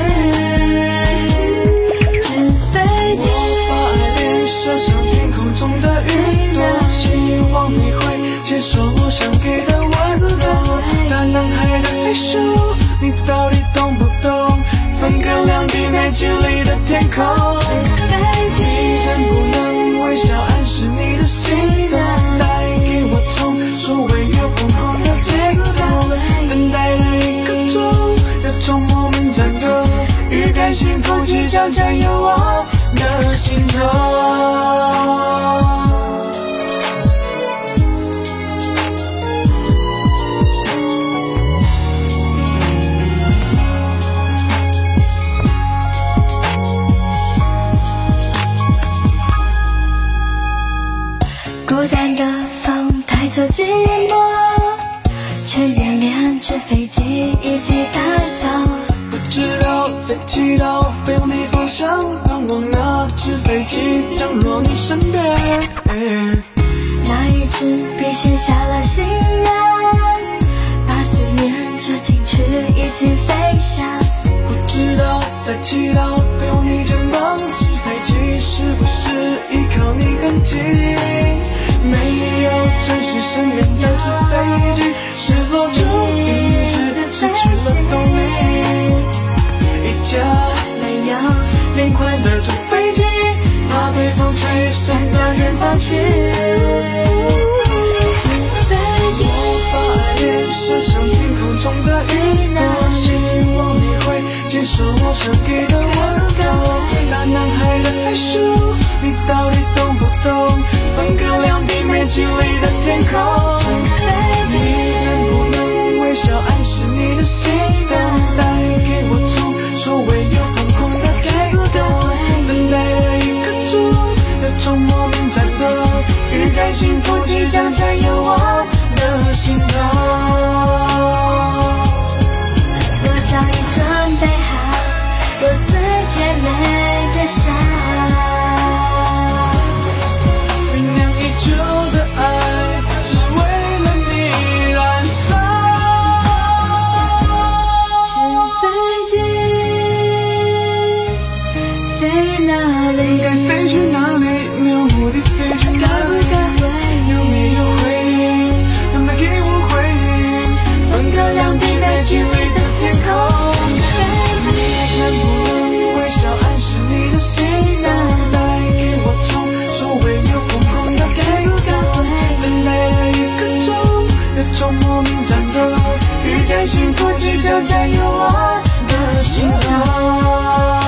D: 纸飞机，
I: 我把爱恋射向天空中的云朵，希望你会接受我想给的温柔。大男孩的害羞，你到底懂不懂？分隔两地没距离的天空，你能不能微笑暗示你的心动？带给我从所谓有疯狂的结果，等待了一个钟，有种莫名战斗，预感幸福即将占有我的心头。
D: 孤单的风带走寂寞，却愿连纸飞机一起带走。
I: 不知道在祈祷，飞往你方向，盼望那只飞机降落你身边。
D: 那一支笔写下了心愿，把思念折进去，一起飞翔。
I: 不知道在祈祷，飞往你肩膀，纸飞机是不是依靠你很近？没有真实生命的纸飞机，是否就一直失去了动力？一架
D: 没有灵魂的纸飞机，怕被风吹散到远方去。纸飞机，
I: 我把爱恋射向天空中的云朵，希望你会接受我想给的温柔。大男孩的害羞，你到底懂不懂？分隔两地没距离的天空，你能不能微笑暗示你的心动？带给我从所谓有疯狂的结果，等待了一个钟，有种莫名战斗，预感幸福即将占有我的心头。
D: 我早已准备好我最甜美的笑，
I: 酝酿已久的爱，只为了你燃烧。
D: 纸飞机飞哪里？
I: 该飞去哪里？没有目的飞去哪里？有没有回应？能不能给我回应？分隔两地没距离的天空，你能不能微笑暗示你的心动？带给我从所谓有疯狂的结果，等待了一个钟，有种莫名战斗，预感幸福即将占有我的心头。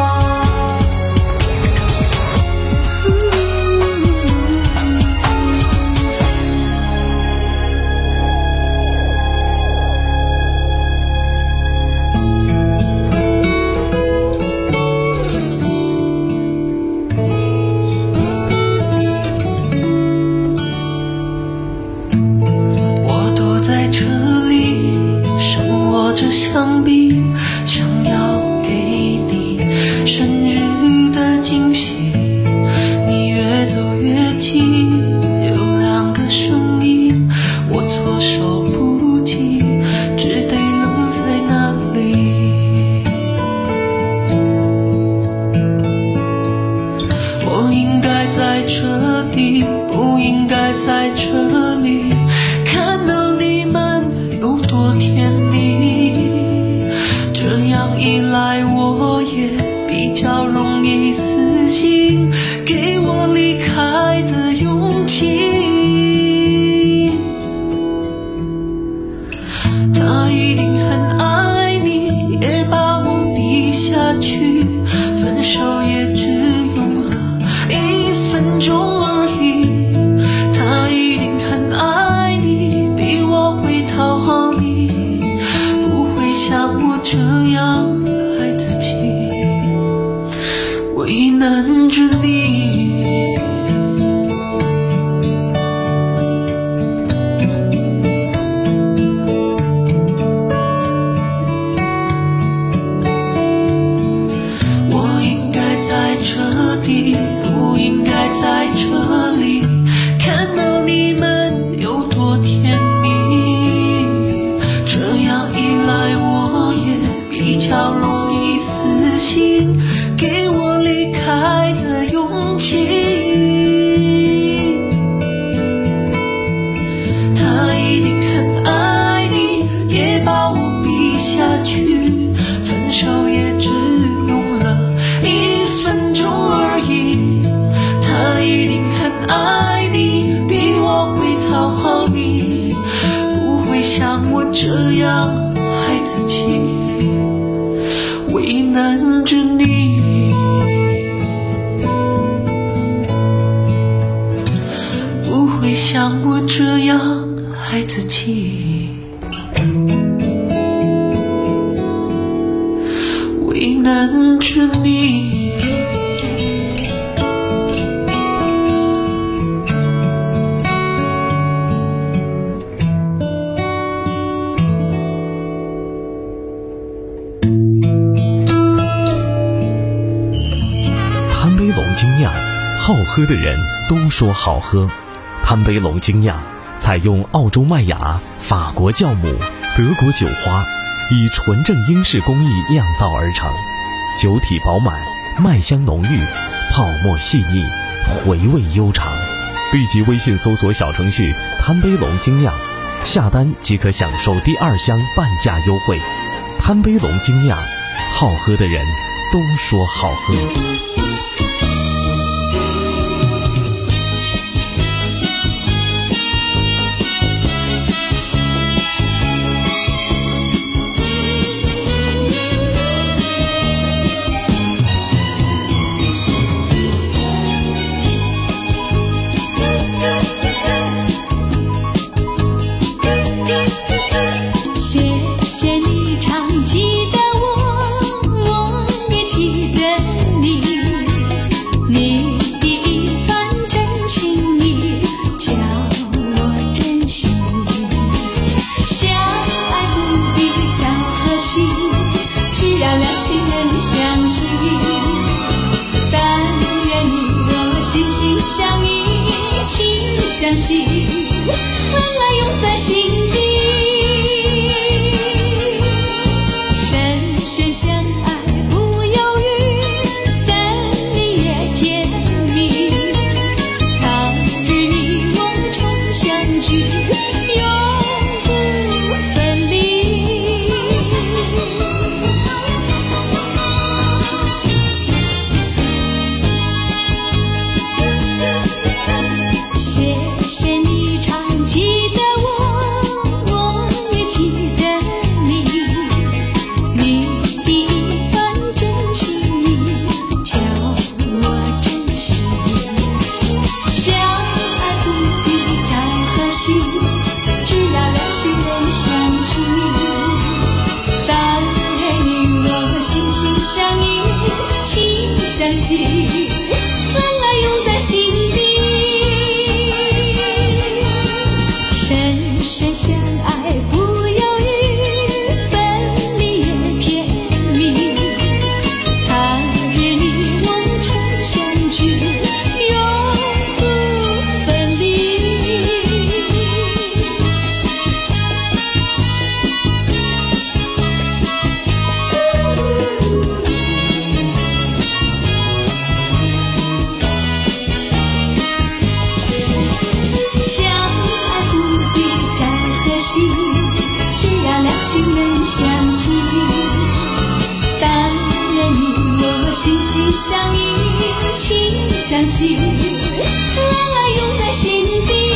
L: 墙壁想要给你生日的惊喜，你越走越近，有两个声音，我措手不及，只得愣在那里。我应该在这里，不应该在这里，看到你们有多甜蜜，这样一来我也比较容易死心，给我离开的勇气。他一定很爱你，也把我比下去，分手也只用了一分钟而已。
I: 应该在这里看到你们有多甜蜜，这样一来我也比较容易死心，给我离开的勇气。他一定很爱你，也把我比下去，分手也只用了一分钟而已。他一定很爱你，比我会讨好你，不会像我这样害自己，为难着你。不会像我这样害自己，为难着你。
G: 贪杯龙精酿，好喝的人都说好喝。贪杯龙精酿采用澳洲麦芽、法国酵母、德国酒花，以纯正英式工艺酿造而成，酒体饱满，麦香浓郁，泡沫细腻，回味悠长。立即微信搜索小程序贪杯龙精酿，下单即可享受第二箱半价优惠。贪杯龙精酿，好喝的人都说好喝。
D: 相信恩爱永在心底，深深相爱不犹豫，分离也甜蜜，他日你我重相聚，永不分离。谢谢你常记得我，我也记得你，你的一番真情意叫我珍惜。相爱不必找和心，只要两心人相契。但愿你我心心相印，情相惜，恩爱永在心底。深深相爱不犹豫，分离也甜蜜，他日你我重相聚，永不分离。相爱不必找和心，只要两心人相契。但愿你我心心相印，情相惜，恩爱永在心底。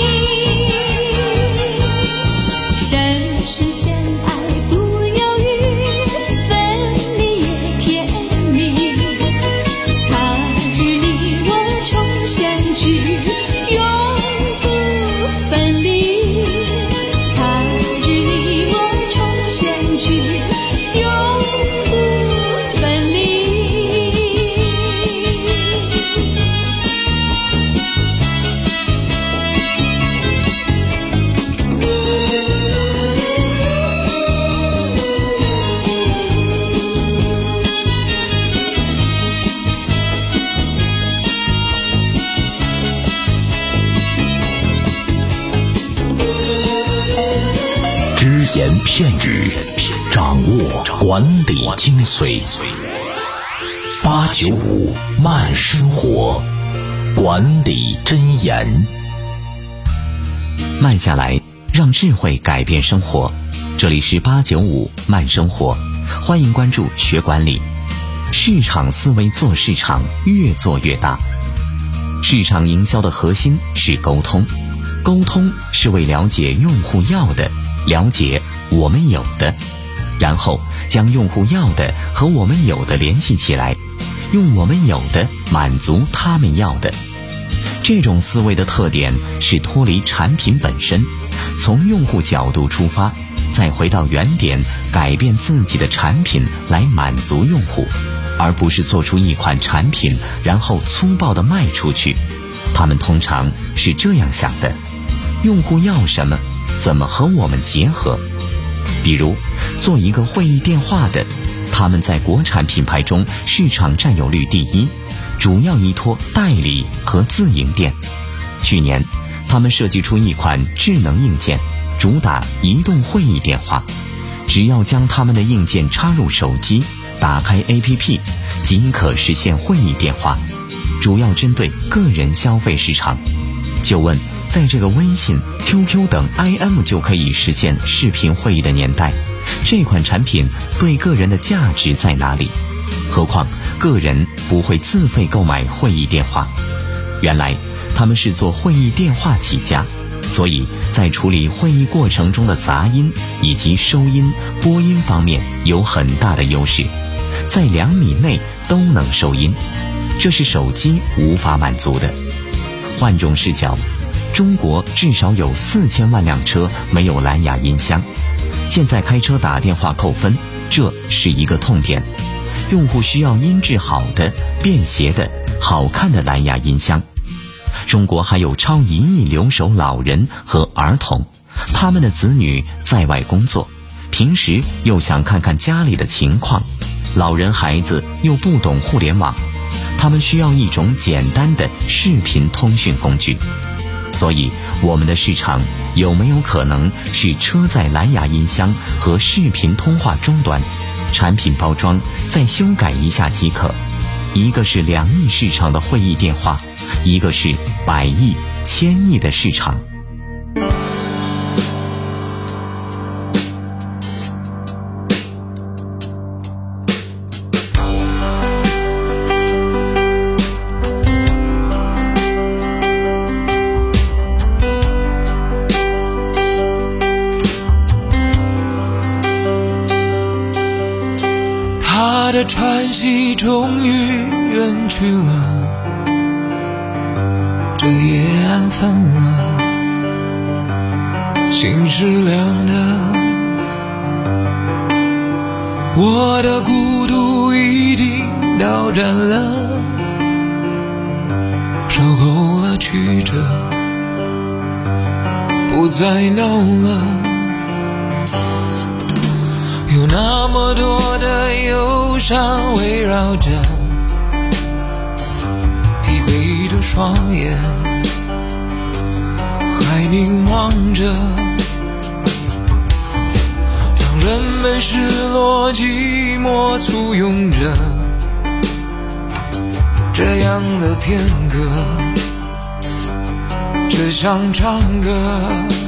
D: 深深相爱不犹豫，分离也甜蜜，他日你我重相聚，永不分离。他日你我重相聚，永不分离。
J: 言片语，掌握管理精髓。八九五慢生活，管理箴言。
G: 慢下来，让智慧改变生活。这里是八九五慢生活，欢迎关注学管理。市场思维做市场，越做越大。市场营销的核心是沟通，沟通是为了解用户要的，了解我们有的，然后将用户要的和我们有的联系起来，用我们有的满足他们要的。这种思维的特点是脱离产品本身，从用户角度出发，再回到原点，改变自己的产品来满足用户，而不是做出一款产品然后粗暴地卖出去。他们通常是这样想的：用户要什么，怎么和我们结合。比如做一个会议电话的，他们在国产品牌中市场占有率第一，主要依托代理和自营店。去年他们设计出一款智能硬件，主打移动会议电话，只要将他们的硬件插入手机，打开 A P P 即可实现会议电话，主要针对个人消费市场。就问，在这个微信、Q Q 等 I M 就可以实现视频会议的年代，这款产品对个人的价值在哪里？何况个人不会自费购买会议电话。原来他们是做会议电话起家，所以在处理会议过程中的杂音以及收音、播音方面有很大的优势，在两米内都能收音，这是手机无法满足的。换种视角，中国至少有四千万辆车没有蓝牙音箱，现在开车打电话扣分，这是一个痛点。用户需要音质好的、便携的、好看的蓝牙音箱。中国还有超一亿留守老人和儿童，他们的子女在外工作，平时又想看看家里的情况，老人孩子又不懂互联网，他们需要一种简单的视频通讯工具。所以我们的市场有没有可能是车载蓝牙音箱和视频通话终端，产品包装再修改一下即可。一个是两亿市场的会议电话，一个是百亿、千亿的市场。
N: 他的喘息终于远去了，这夜暗分了，心是凉的，我的孤独已经到站了，受够了曲折，不再闹了。有那么多的忧伤围绕着，疲惫的双眼还凝望着，当人们失落寂寞簇拥着，这样的片刻只想唱歌，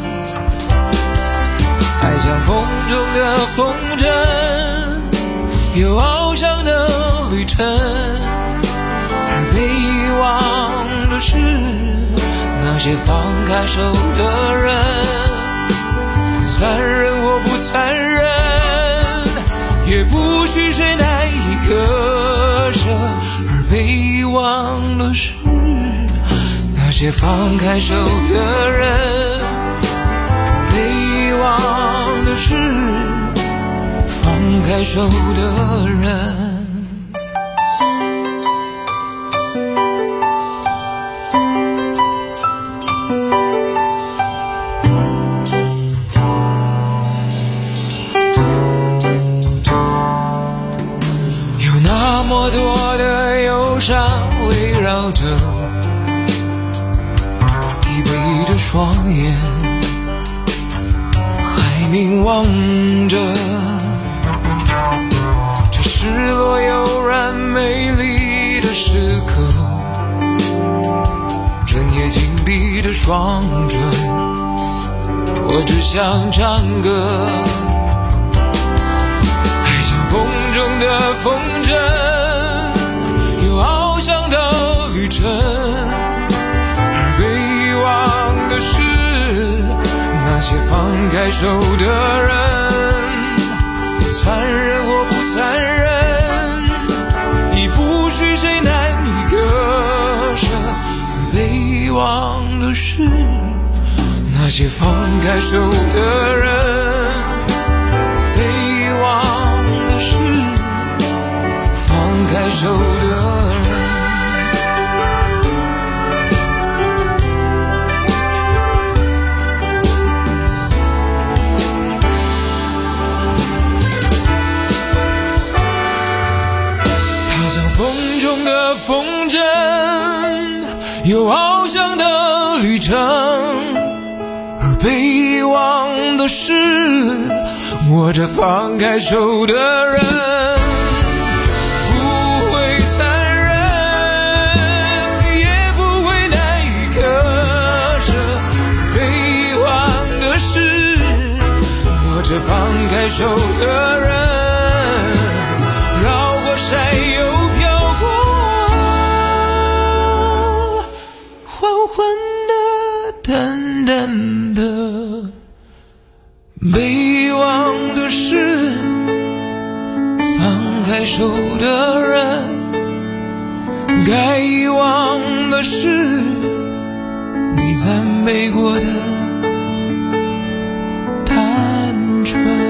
N: 爱像风中的风筝，有翱翔的旅程，而被遗忘的是那些放开手的人，残忍或不残忍，也不许谁难以割舍，而被遗忘的是那些放开手的人，被遗忘的是放开手的人。有那么多的忧伤围绕着，疲惫的双眼凝望着这失落悠然美丽的时刻，整夜紧闭的双唇，我只想唱歌，还像风中的风筝，有翱翔的旅程，而被遗忘的是那些放开手的人，残忍或不残忍，已不许谁难以割舍，而被遗忘的是那些放开手的人，被遗忘的是放开手的人。它像风中的风筝，有翱翔的旅程，被遗忘的是握着放开手的人，不会残忍，也不会难以割舍，被遗忘的是握着放开手的人，绕过山又飘过，缓缓的淡淡的，被遗忘的是放开手的人，该遗忘的是你赞美过的单纯。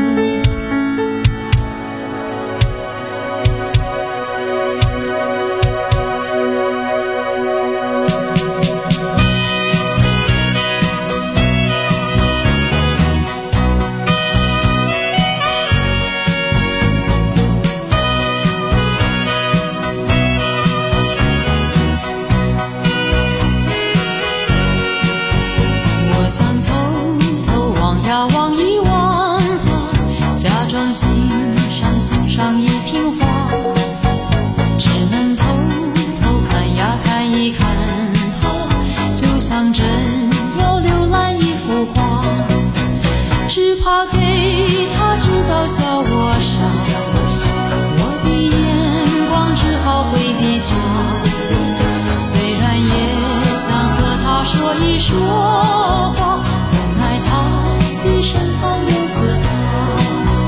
D: 说一说话，怎奈他的身旁有个他。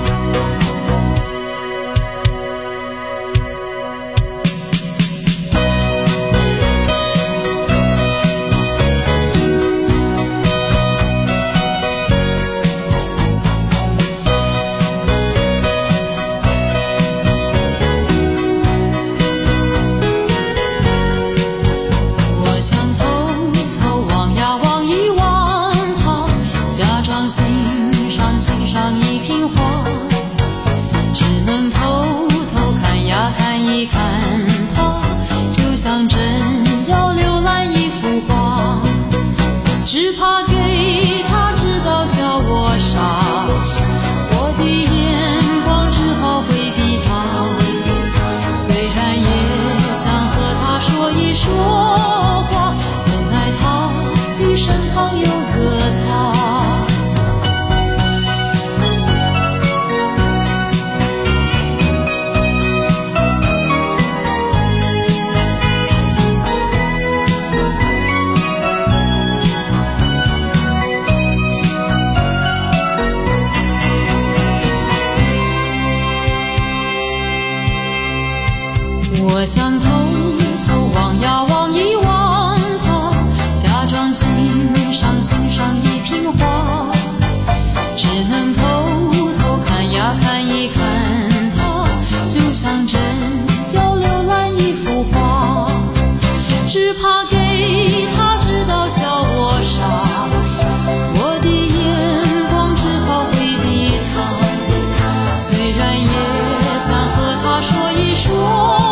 D: 我想偷偷望呀望一望他，假装欣赏欣赏一瓶花，只能偷偷看呀看一看他，就像真要浏览一幅画，只怕给他知道笑我傻，我的眼光只好回避他，虽然也想和他说一说，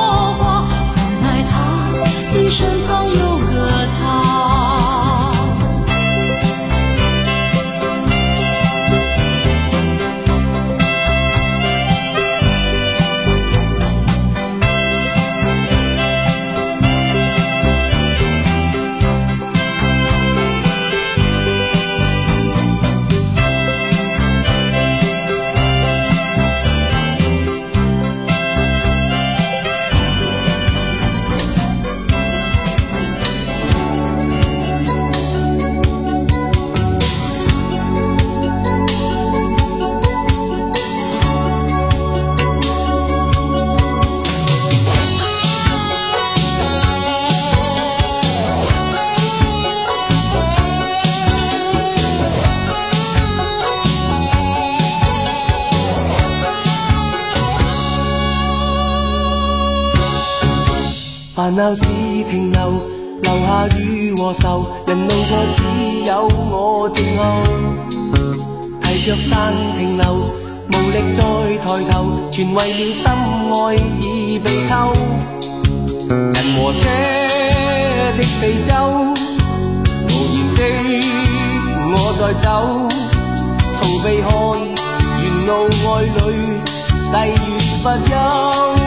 D: 身旁有个他。
I: 煩惱是停留，留下雨和愁，人路過只有我靜候，提着傘停留，無力再抬頭，全為了心愛已被偷。人和車的四周，無言的我在走，逃避看沿路愛侶細雨不休。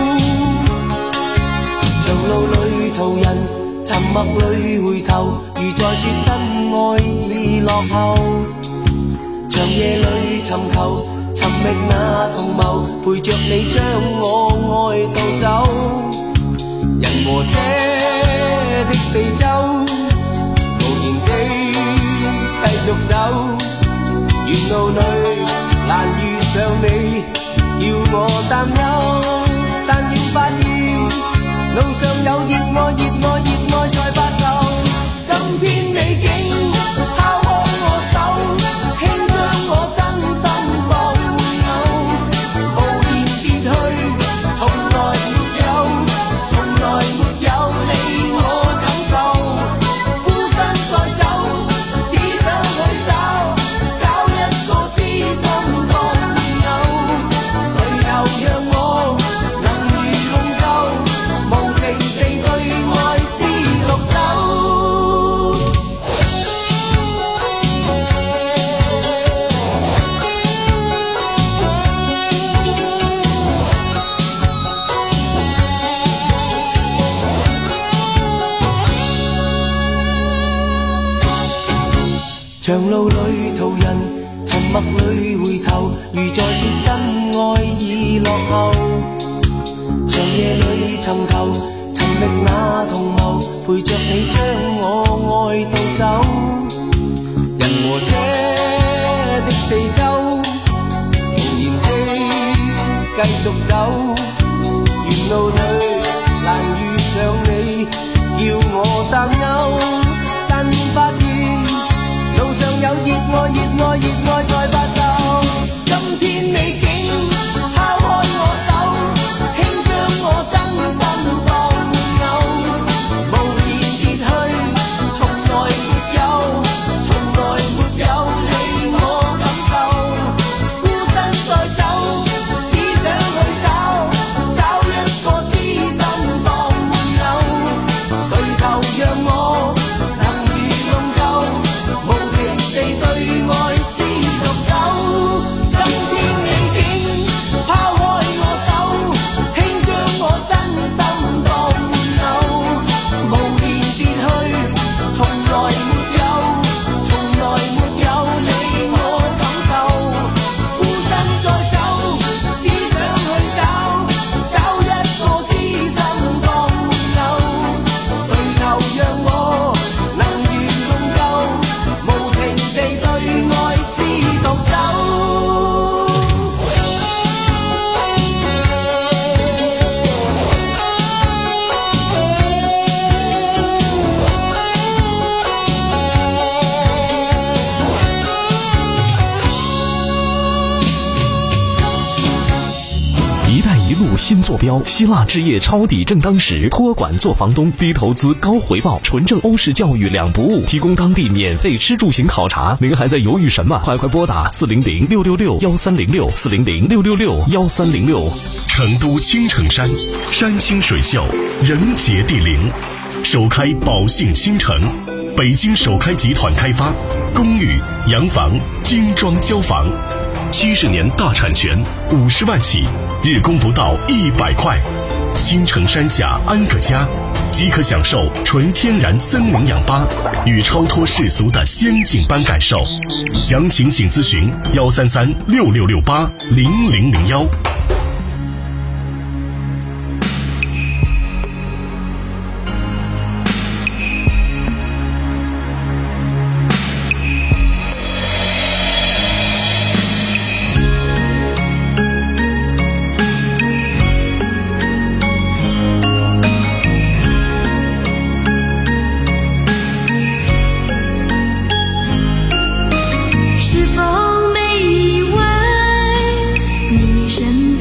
I: 長路裏途人，沉默裏回頭，如在說真愛已落後。長夜裏尋求，尋覓那同謀，陪着你將我愛渡走。人和車的四周，無言地繼續走，沿路裏難遇上你，要我擔憂。但願發現路上有熱愛，熱愛，熱愛在發愁。今天你竟拋開我手，輕將我真心當玩偶，無言別去，從來沒有，從來沒有你我感受。孤身在走，只想去找，找一個知心當玩偶，誰又讓我能如夢舊，無情地對愛是獨守。長路裏途人，沉默裏回頭，如在說真愛已落後。長夜裏尋求，尋覓那同謀，陪着你將我愛渡走。人和車的四周，無言地繼續走，沿路裏難遇上你，叫我擔憂。但發現路上有熱愛，熱愛，熱愛在發愁。今天你竟拋開我手，輕將我真心當玩偶，無言別去，從來沒有，從來沒有你我感受。孤身在走，只想去找，找一個知心當玩偶，誰頭讓我能如夢舊，無情地對愛是獨守。今天你竟拋開我手，輕將我真心當玩偶，無言別去，從來沒有，從來沒有你我感受。孤身在走，只想去找，找一個知心當玩偶，誰頭讓我能如夢舊，無情地對愛是獨守。
G: 一带一路新坐标，希腊置业抄底正当时，托管做房东，低投资高回报，纯正欧式教育两不误，提供当地免费吃住行考察。您还在犹豫什么？快快拨打四零零六六六幺三零六四零零六六六幺三零六。
O: 成都青城山，山清水秀，人杰地灵，首开宝兴新城，北京首开集团开发，公寓、洋房、精装交房，七十年大产权，五十万起，日供不到一百块。青城山下安个家，即可享受纯天然森林氧吧与超脱世俗的仙境般感受。详情请咨询幺三三六六六八零零零幺。
D: 是否每一位女生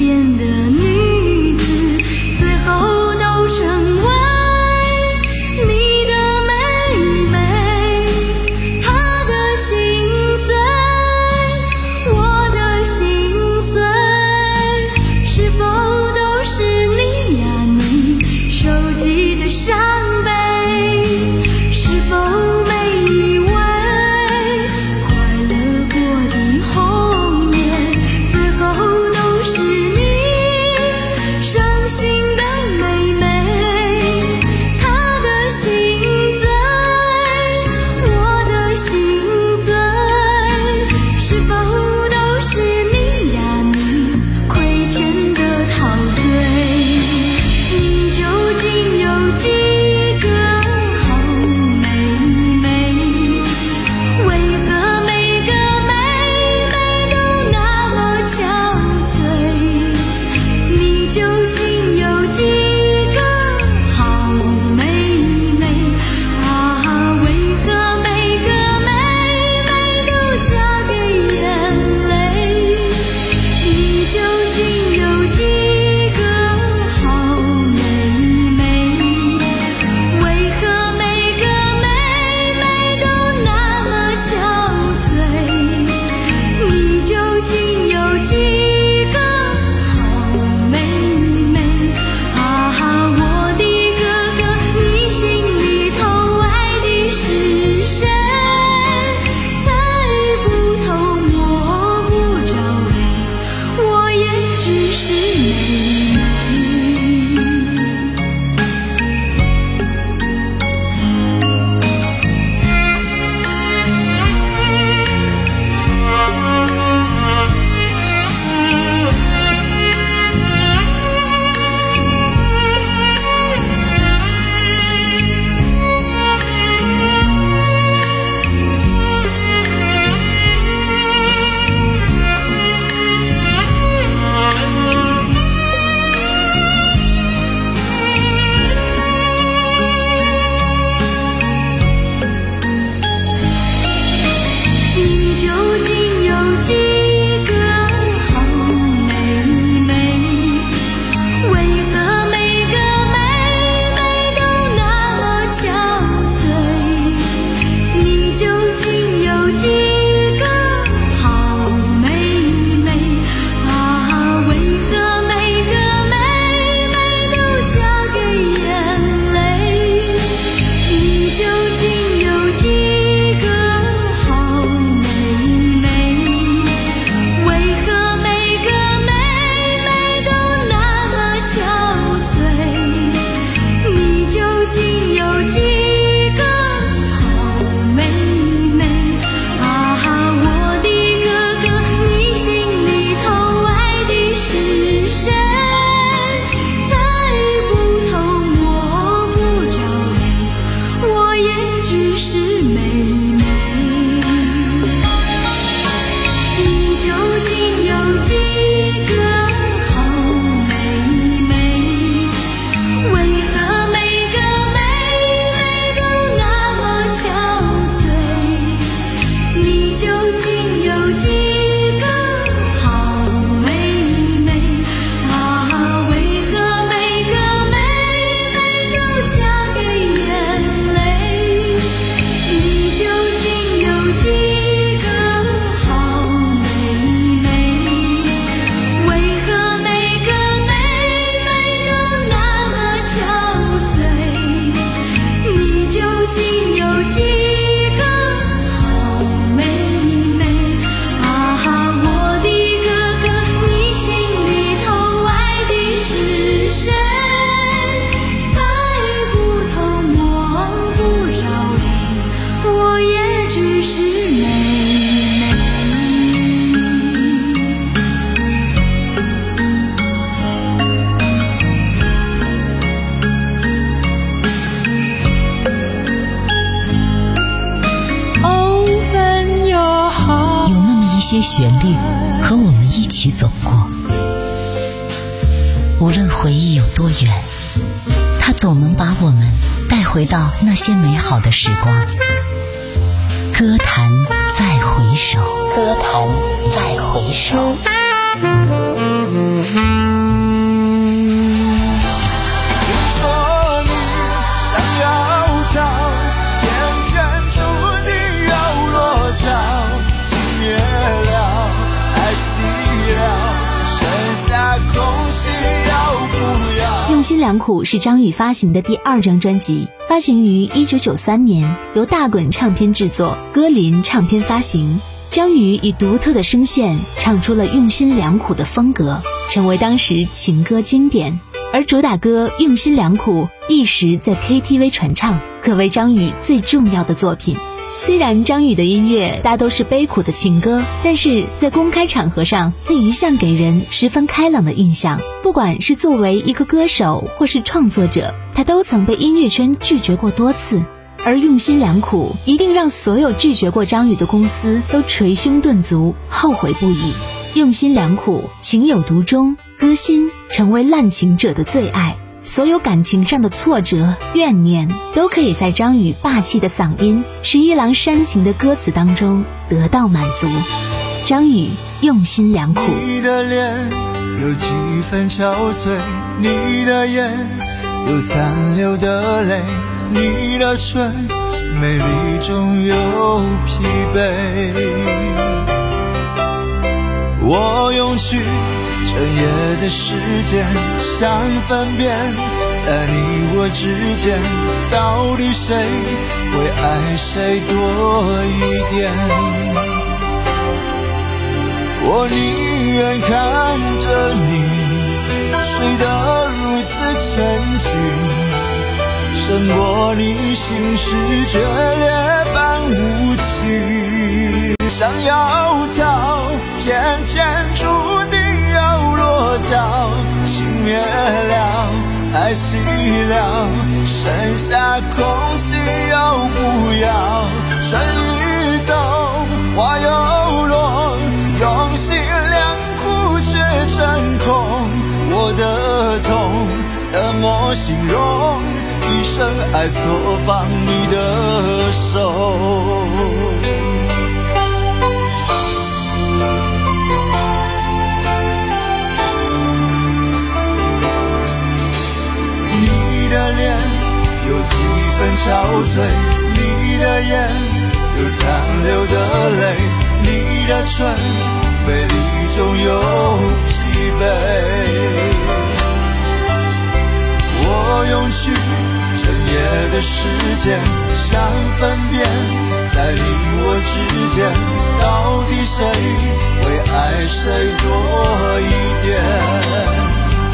D: 只是妹妹。你究竟有几个好妹妹？为何每个妹妹都那么憔悴？你究竟有几个好妹妹？啊，为何每个妹妹都嫁给眼泪？你究竟有几个好妹妹？为何每个妹妹都那么憔悴？你究竟有几个好妹妹？啊，我的哥哥，你心里头爱的是谁？猜不透，摸不着里，我也只是妹妹。Open your heart。
H: 有那么一些旋律和我们一起走过，无论回忆有多远，它总能把我们带回到那些美好的时光。歌坛再回首，歌坛再回首。
I: 说你想要逃，偏偏注定要落脚，情灭了，爱熄了，剩下空隙要不要？
F: 用心良苦是张宇发行的第二张专辑，发行于一九九三年，由大滚唱片制作，歌林唱片发行。张宇以独特的声线唱出了用心良苦的风格，成为当时情歌经典。而主打歌《用心良苦》一时在 K T V 传唱，可谓张宇最重要的作品。虽然张宇的音乐大都是悲苦的情歌，但是在公开场合上，他一向给人十分开朗的印象。不管是作为一个歌手或是创作者，他都曾被音乐圈拒绝过多次。而用心良苦一定让所有拒绝过张宇的公司都捶胸顿足，后悔不已。用心良苦，情有独钟，歌心成为滥情者的最爱。所有感情上的挫折、怨念，都可以在张宇霸气的嗓音、十一郎煽情的歌词当中得到满足。张宇用心良苦。
I: 你的脸有几分憔悴，你的眼有残留的泪，你的唇美丽中有疲惫。我用去整夜的时间，想分辨在你我之间，到底谁会爱谁多一点。我宁愿看着你睡得如此沉静，胜过你心事决裂般无情。想要逃，偏偏注定要落脚，情灭了，爱熄了，剩下空隙要不要？春已走，花又落，用心良苦却成空。我的痛怎么形容？一生爱错放你的手。你的脸有几分憔悴，你的眼有残留的泪，你的唇美丽中有疲惫。我用去整夜的时间，想分辨在你我之间，到底谁会爱谁多一点。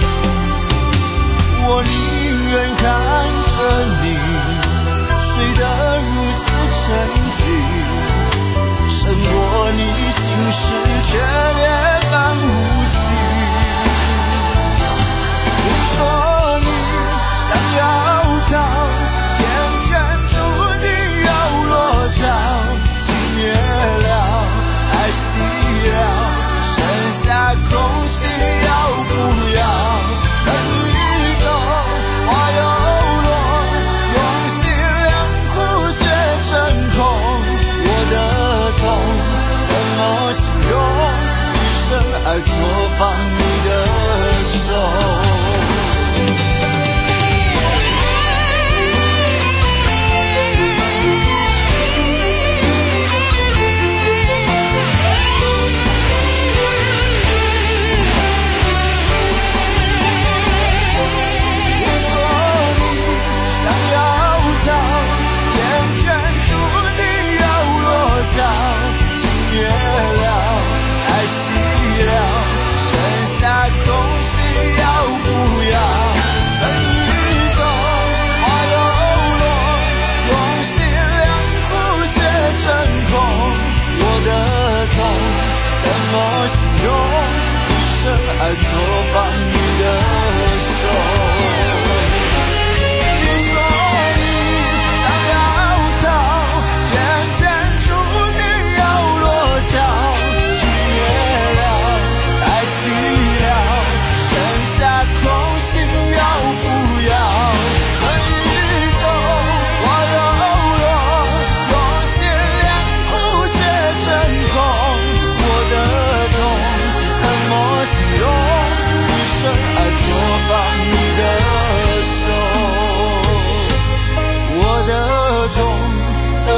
I: 我宁愿看着你睡得如此沉静，胜过你心事决裂般无情。你说你想要逃，偏偏注定要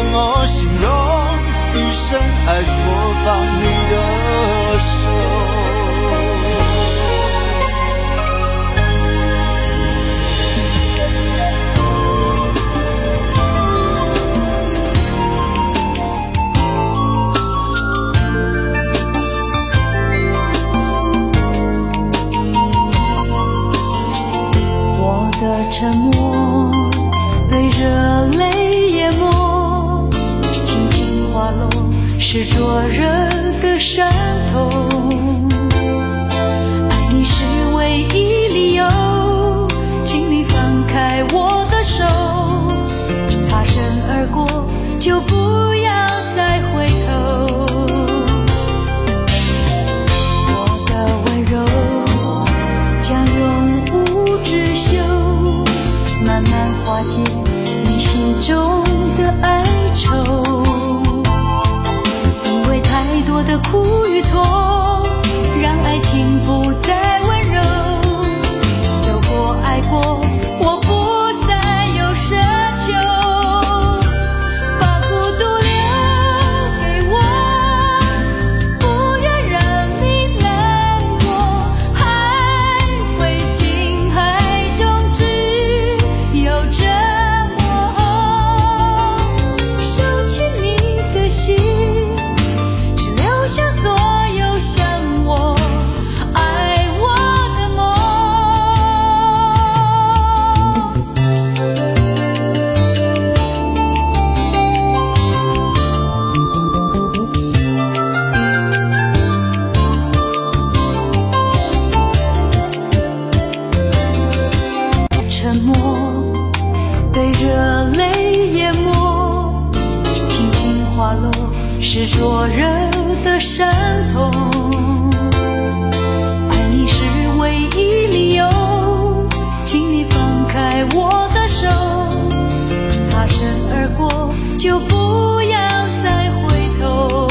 I: 么形容一生爱错放你的手？
D: 我的沉默被热泪淹没，轻轻滑落是灼热的伤痛。爱你是唯一理由，请你放开我的手，擦身而过就不要再回头。我的温柔将永无止休，慢慢化解你心中的哀愁。因为太多的苦与痛，让爱情不再温柔。走过爱过，我不再有奢求。把孤独留给我，不愿让你难过。海会尽，海中只有折磨。收起你的心，只留下所有像我爱我的梦。沉默被热泪淹没，轻轻滑落是灼热的伤痛。爱你是唯一理由，请你放开我的手，擦身而过就不要再回头。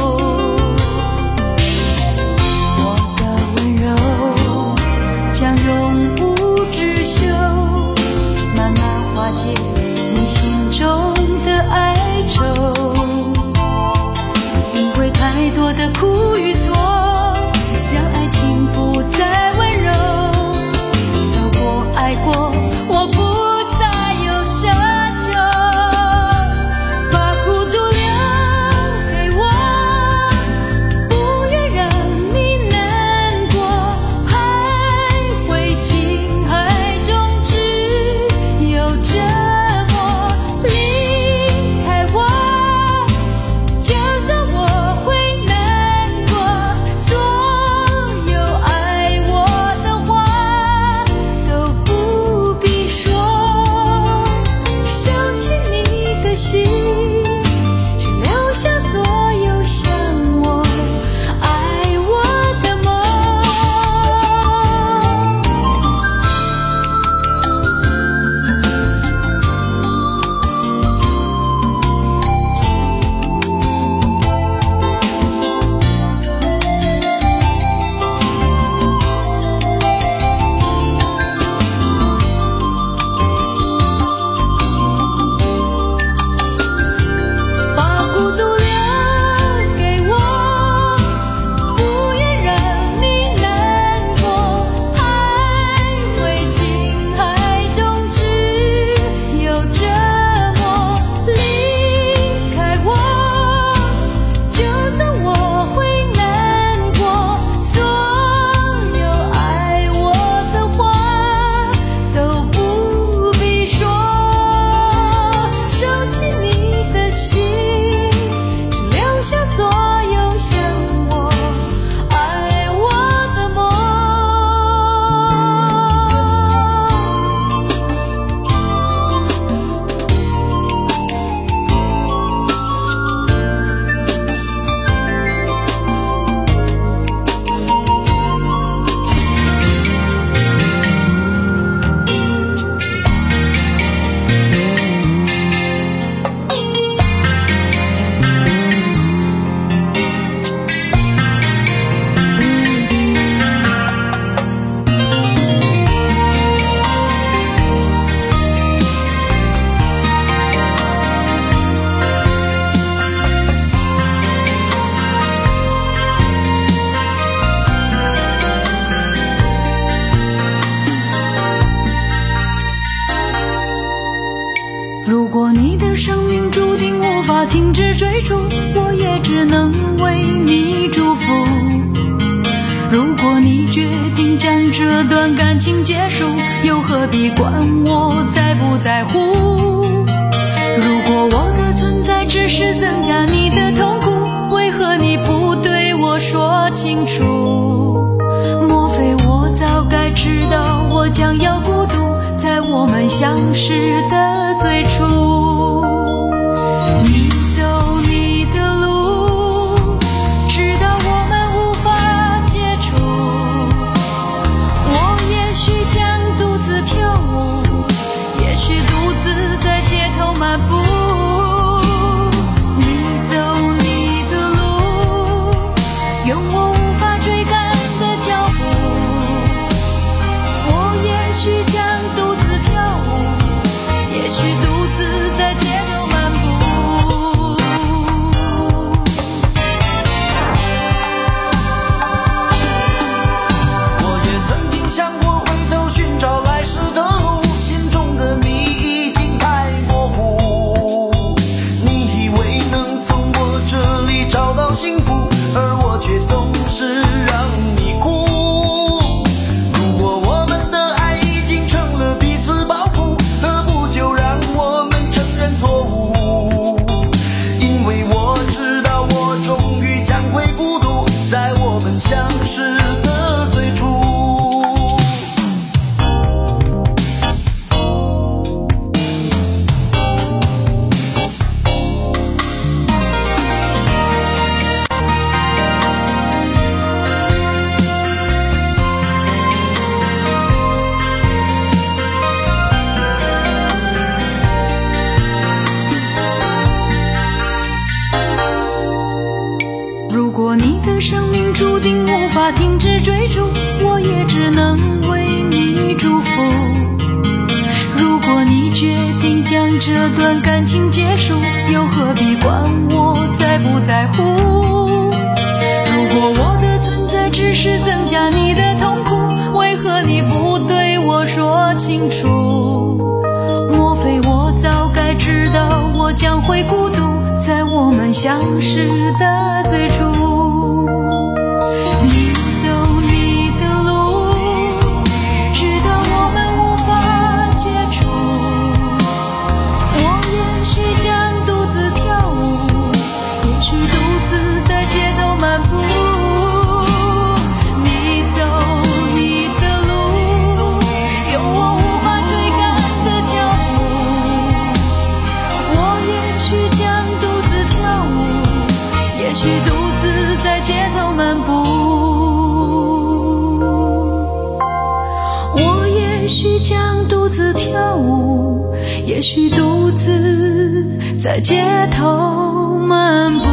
D: 我的温柔将永无止休，慢慢化解你心中的哀愁。因为太多的苦与痛，让爱情不再温柔。走过爱过，我不再有奢求。把孤法停止追逐，我也只能为你祝福。如果你决定将这段感情结束，又何必管我在不在乎？如果我的存在只是增加你的痛苦，为何你不对我说清楚？莫非我早该知道我将要孤独，在我们相识的最初。你走你的路，直到我们无法接触。我也许将独自跳舞，也许独自在街头漫步。你走你的路，用我无法追赶的脚步。我也许将独自跳舞，也许独自在街头漫步。
I: 我也曾经想过回头寻找来时的路，心中的你已经太模糊。你以为能从我这里找到幸福，而我却总是让你哭。如果我们的爱已经成了彼此包袱，何不就让我们承认错误？因为我知道我终于将会孤独，在我们相识的最初。
D: 如果你的生命注定无法停止追逐，我也只能为你祝福。如果你决定将这段感情结束，又何必管我在不在乎？如果我的存在只是增加你的痛苦，为何你不对我说清楚？莫非我早该知道我将会孤独，在我们相识的最初。你走你的路，直到我们无法接触。我也许将独自跳舞，也许独自在街头漫步。你走你的路，有我无法追赶的脚步。我也许将独自跳舞，也许独自在街头漫步。我也许将独自跳舞，也许独自在街头漫步。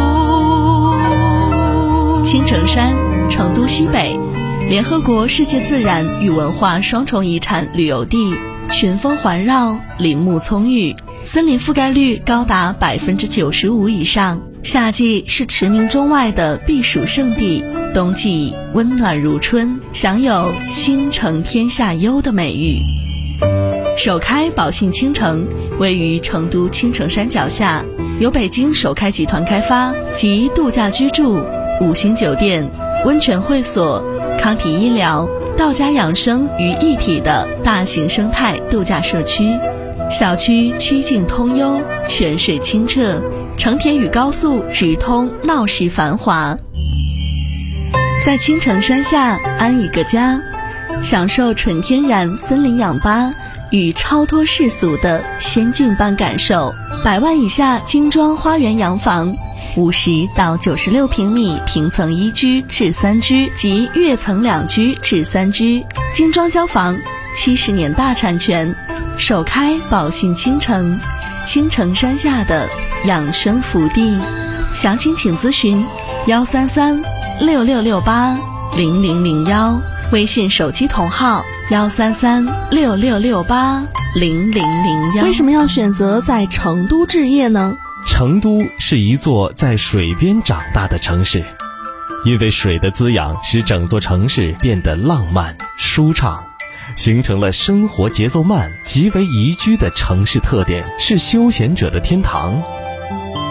F: 青城山，成都西北，联合国世界自然与文化双重遗产旅游地，群峰环绕，林木葱郁，森林覆盖率高达百分之九十五以上。夏季是驰名中外的避暑胜地，冬季温暖如春，享有倾城天下优的美誉。首开宝信倾城位于成都青城山脚下，由北京首开集团开发，集度假居住、五星酒店、温泉会所、康体医疗、道家养生于一体的大型生态度假社区。小区曲径通幽，泉水清澈，城铁与高速直通，闹市繁华。在青城山下安一个家，享受纯天然森林氧吧与超脱世俗的仙境般感受。百万以下精装花园洋房，五十到九十六平米平层一居至三居及跃层两居至三居，精装交房，七十年大产权。首开宝信倾城，青城山下的养生福地。详情请咨询幺三三六六六八零零零幺，微信手机同号幺三三六六六八零零零幺。为什么要选择在成都置业呢？
G: 成都是一座在水边长大的城市，因为水的滋养使整座城市变得浪漫舒畅，形成了生活节奏慢、极为宜居的城市特点，是休闲者的天堂。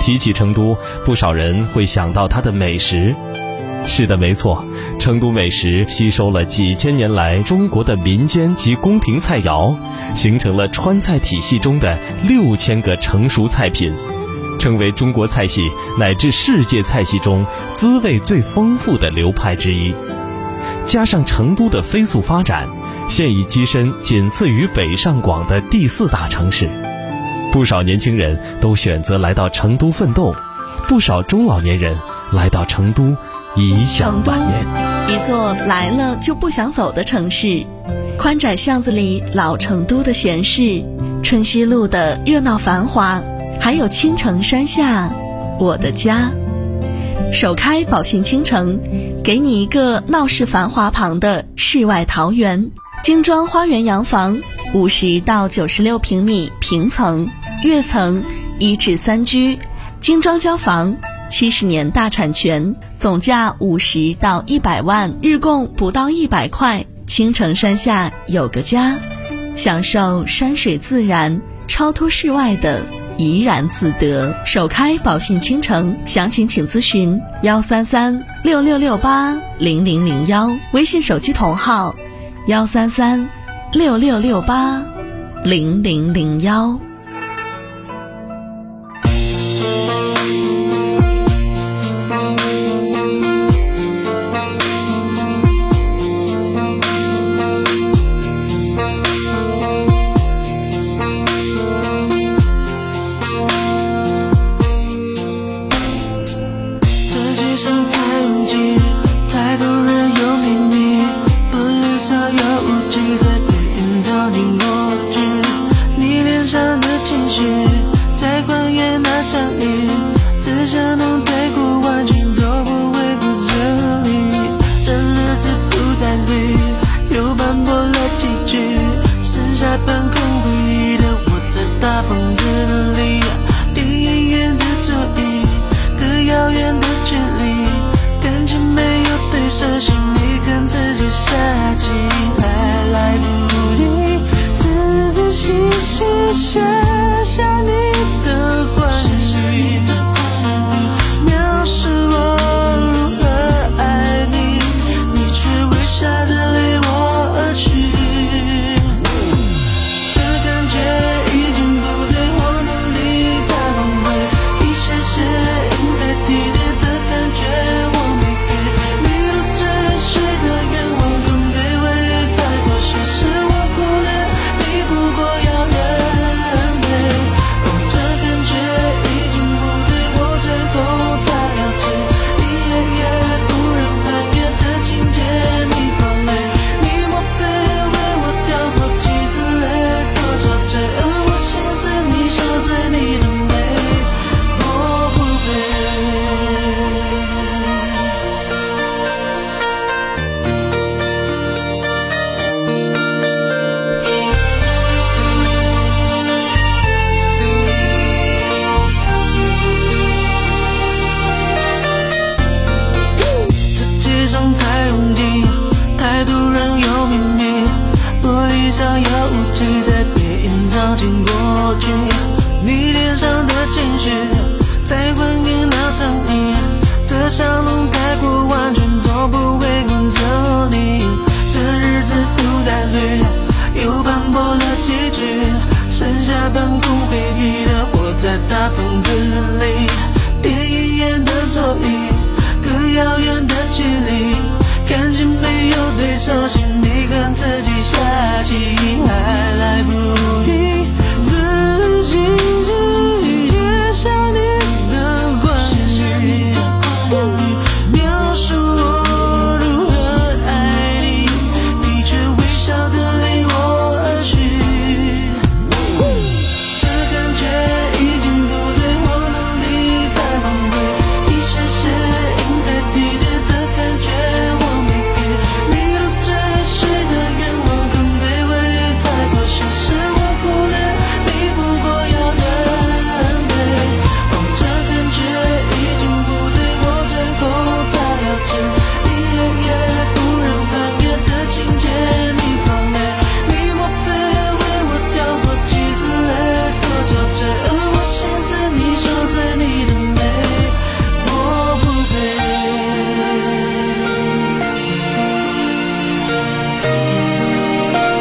G: 提起成都，不少人会想到它的美食。是的，没错，成都美食吸收了几千年来中国的民间及宫廷菜肴，形成了川菜体系中的六千个成熟菜品，成为中国菜系乃至世界菜系中滋味最丰富的流派之一。加上成都的飞速发展，现已跻身仅次于北上广的第四大城市。不少年轻人都选择来到成都奋斗，不少中老年人来到成都颐享晚年。
F: 一座来了就不想走的城市，宽窄巷子里老成都的闲适，春熙路的热闹繁华，还有青城山下我的家。首开宝信青城，给你一个闹市繁华旁的世外桃源。精装花园洋房，五十到九十六平米平层、跃层、一至三居，精装交房，七十年大产权，总价五十到一百万，日供不到一百块。青城山下有个家，享受山水自然、超脱世外的怡然自得。首开宝信青城，详情请咨询幺三三六六六八零零零幺，微信手机同号幺三三六六六八零零零幺。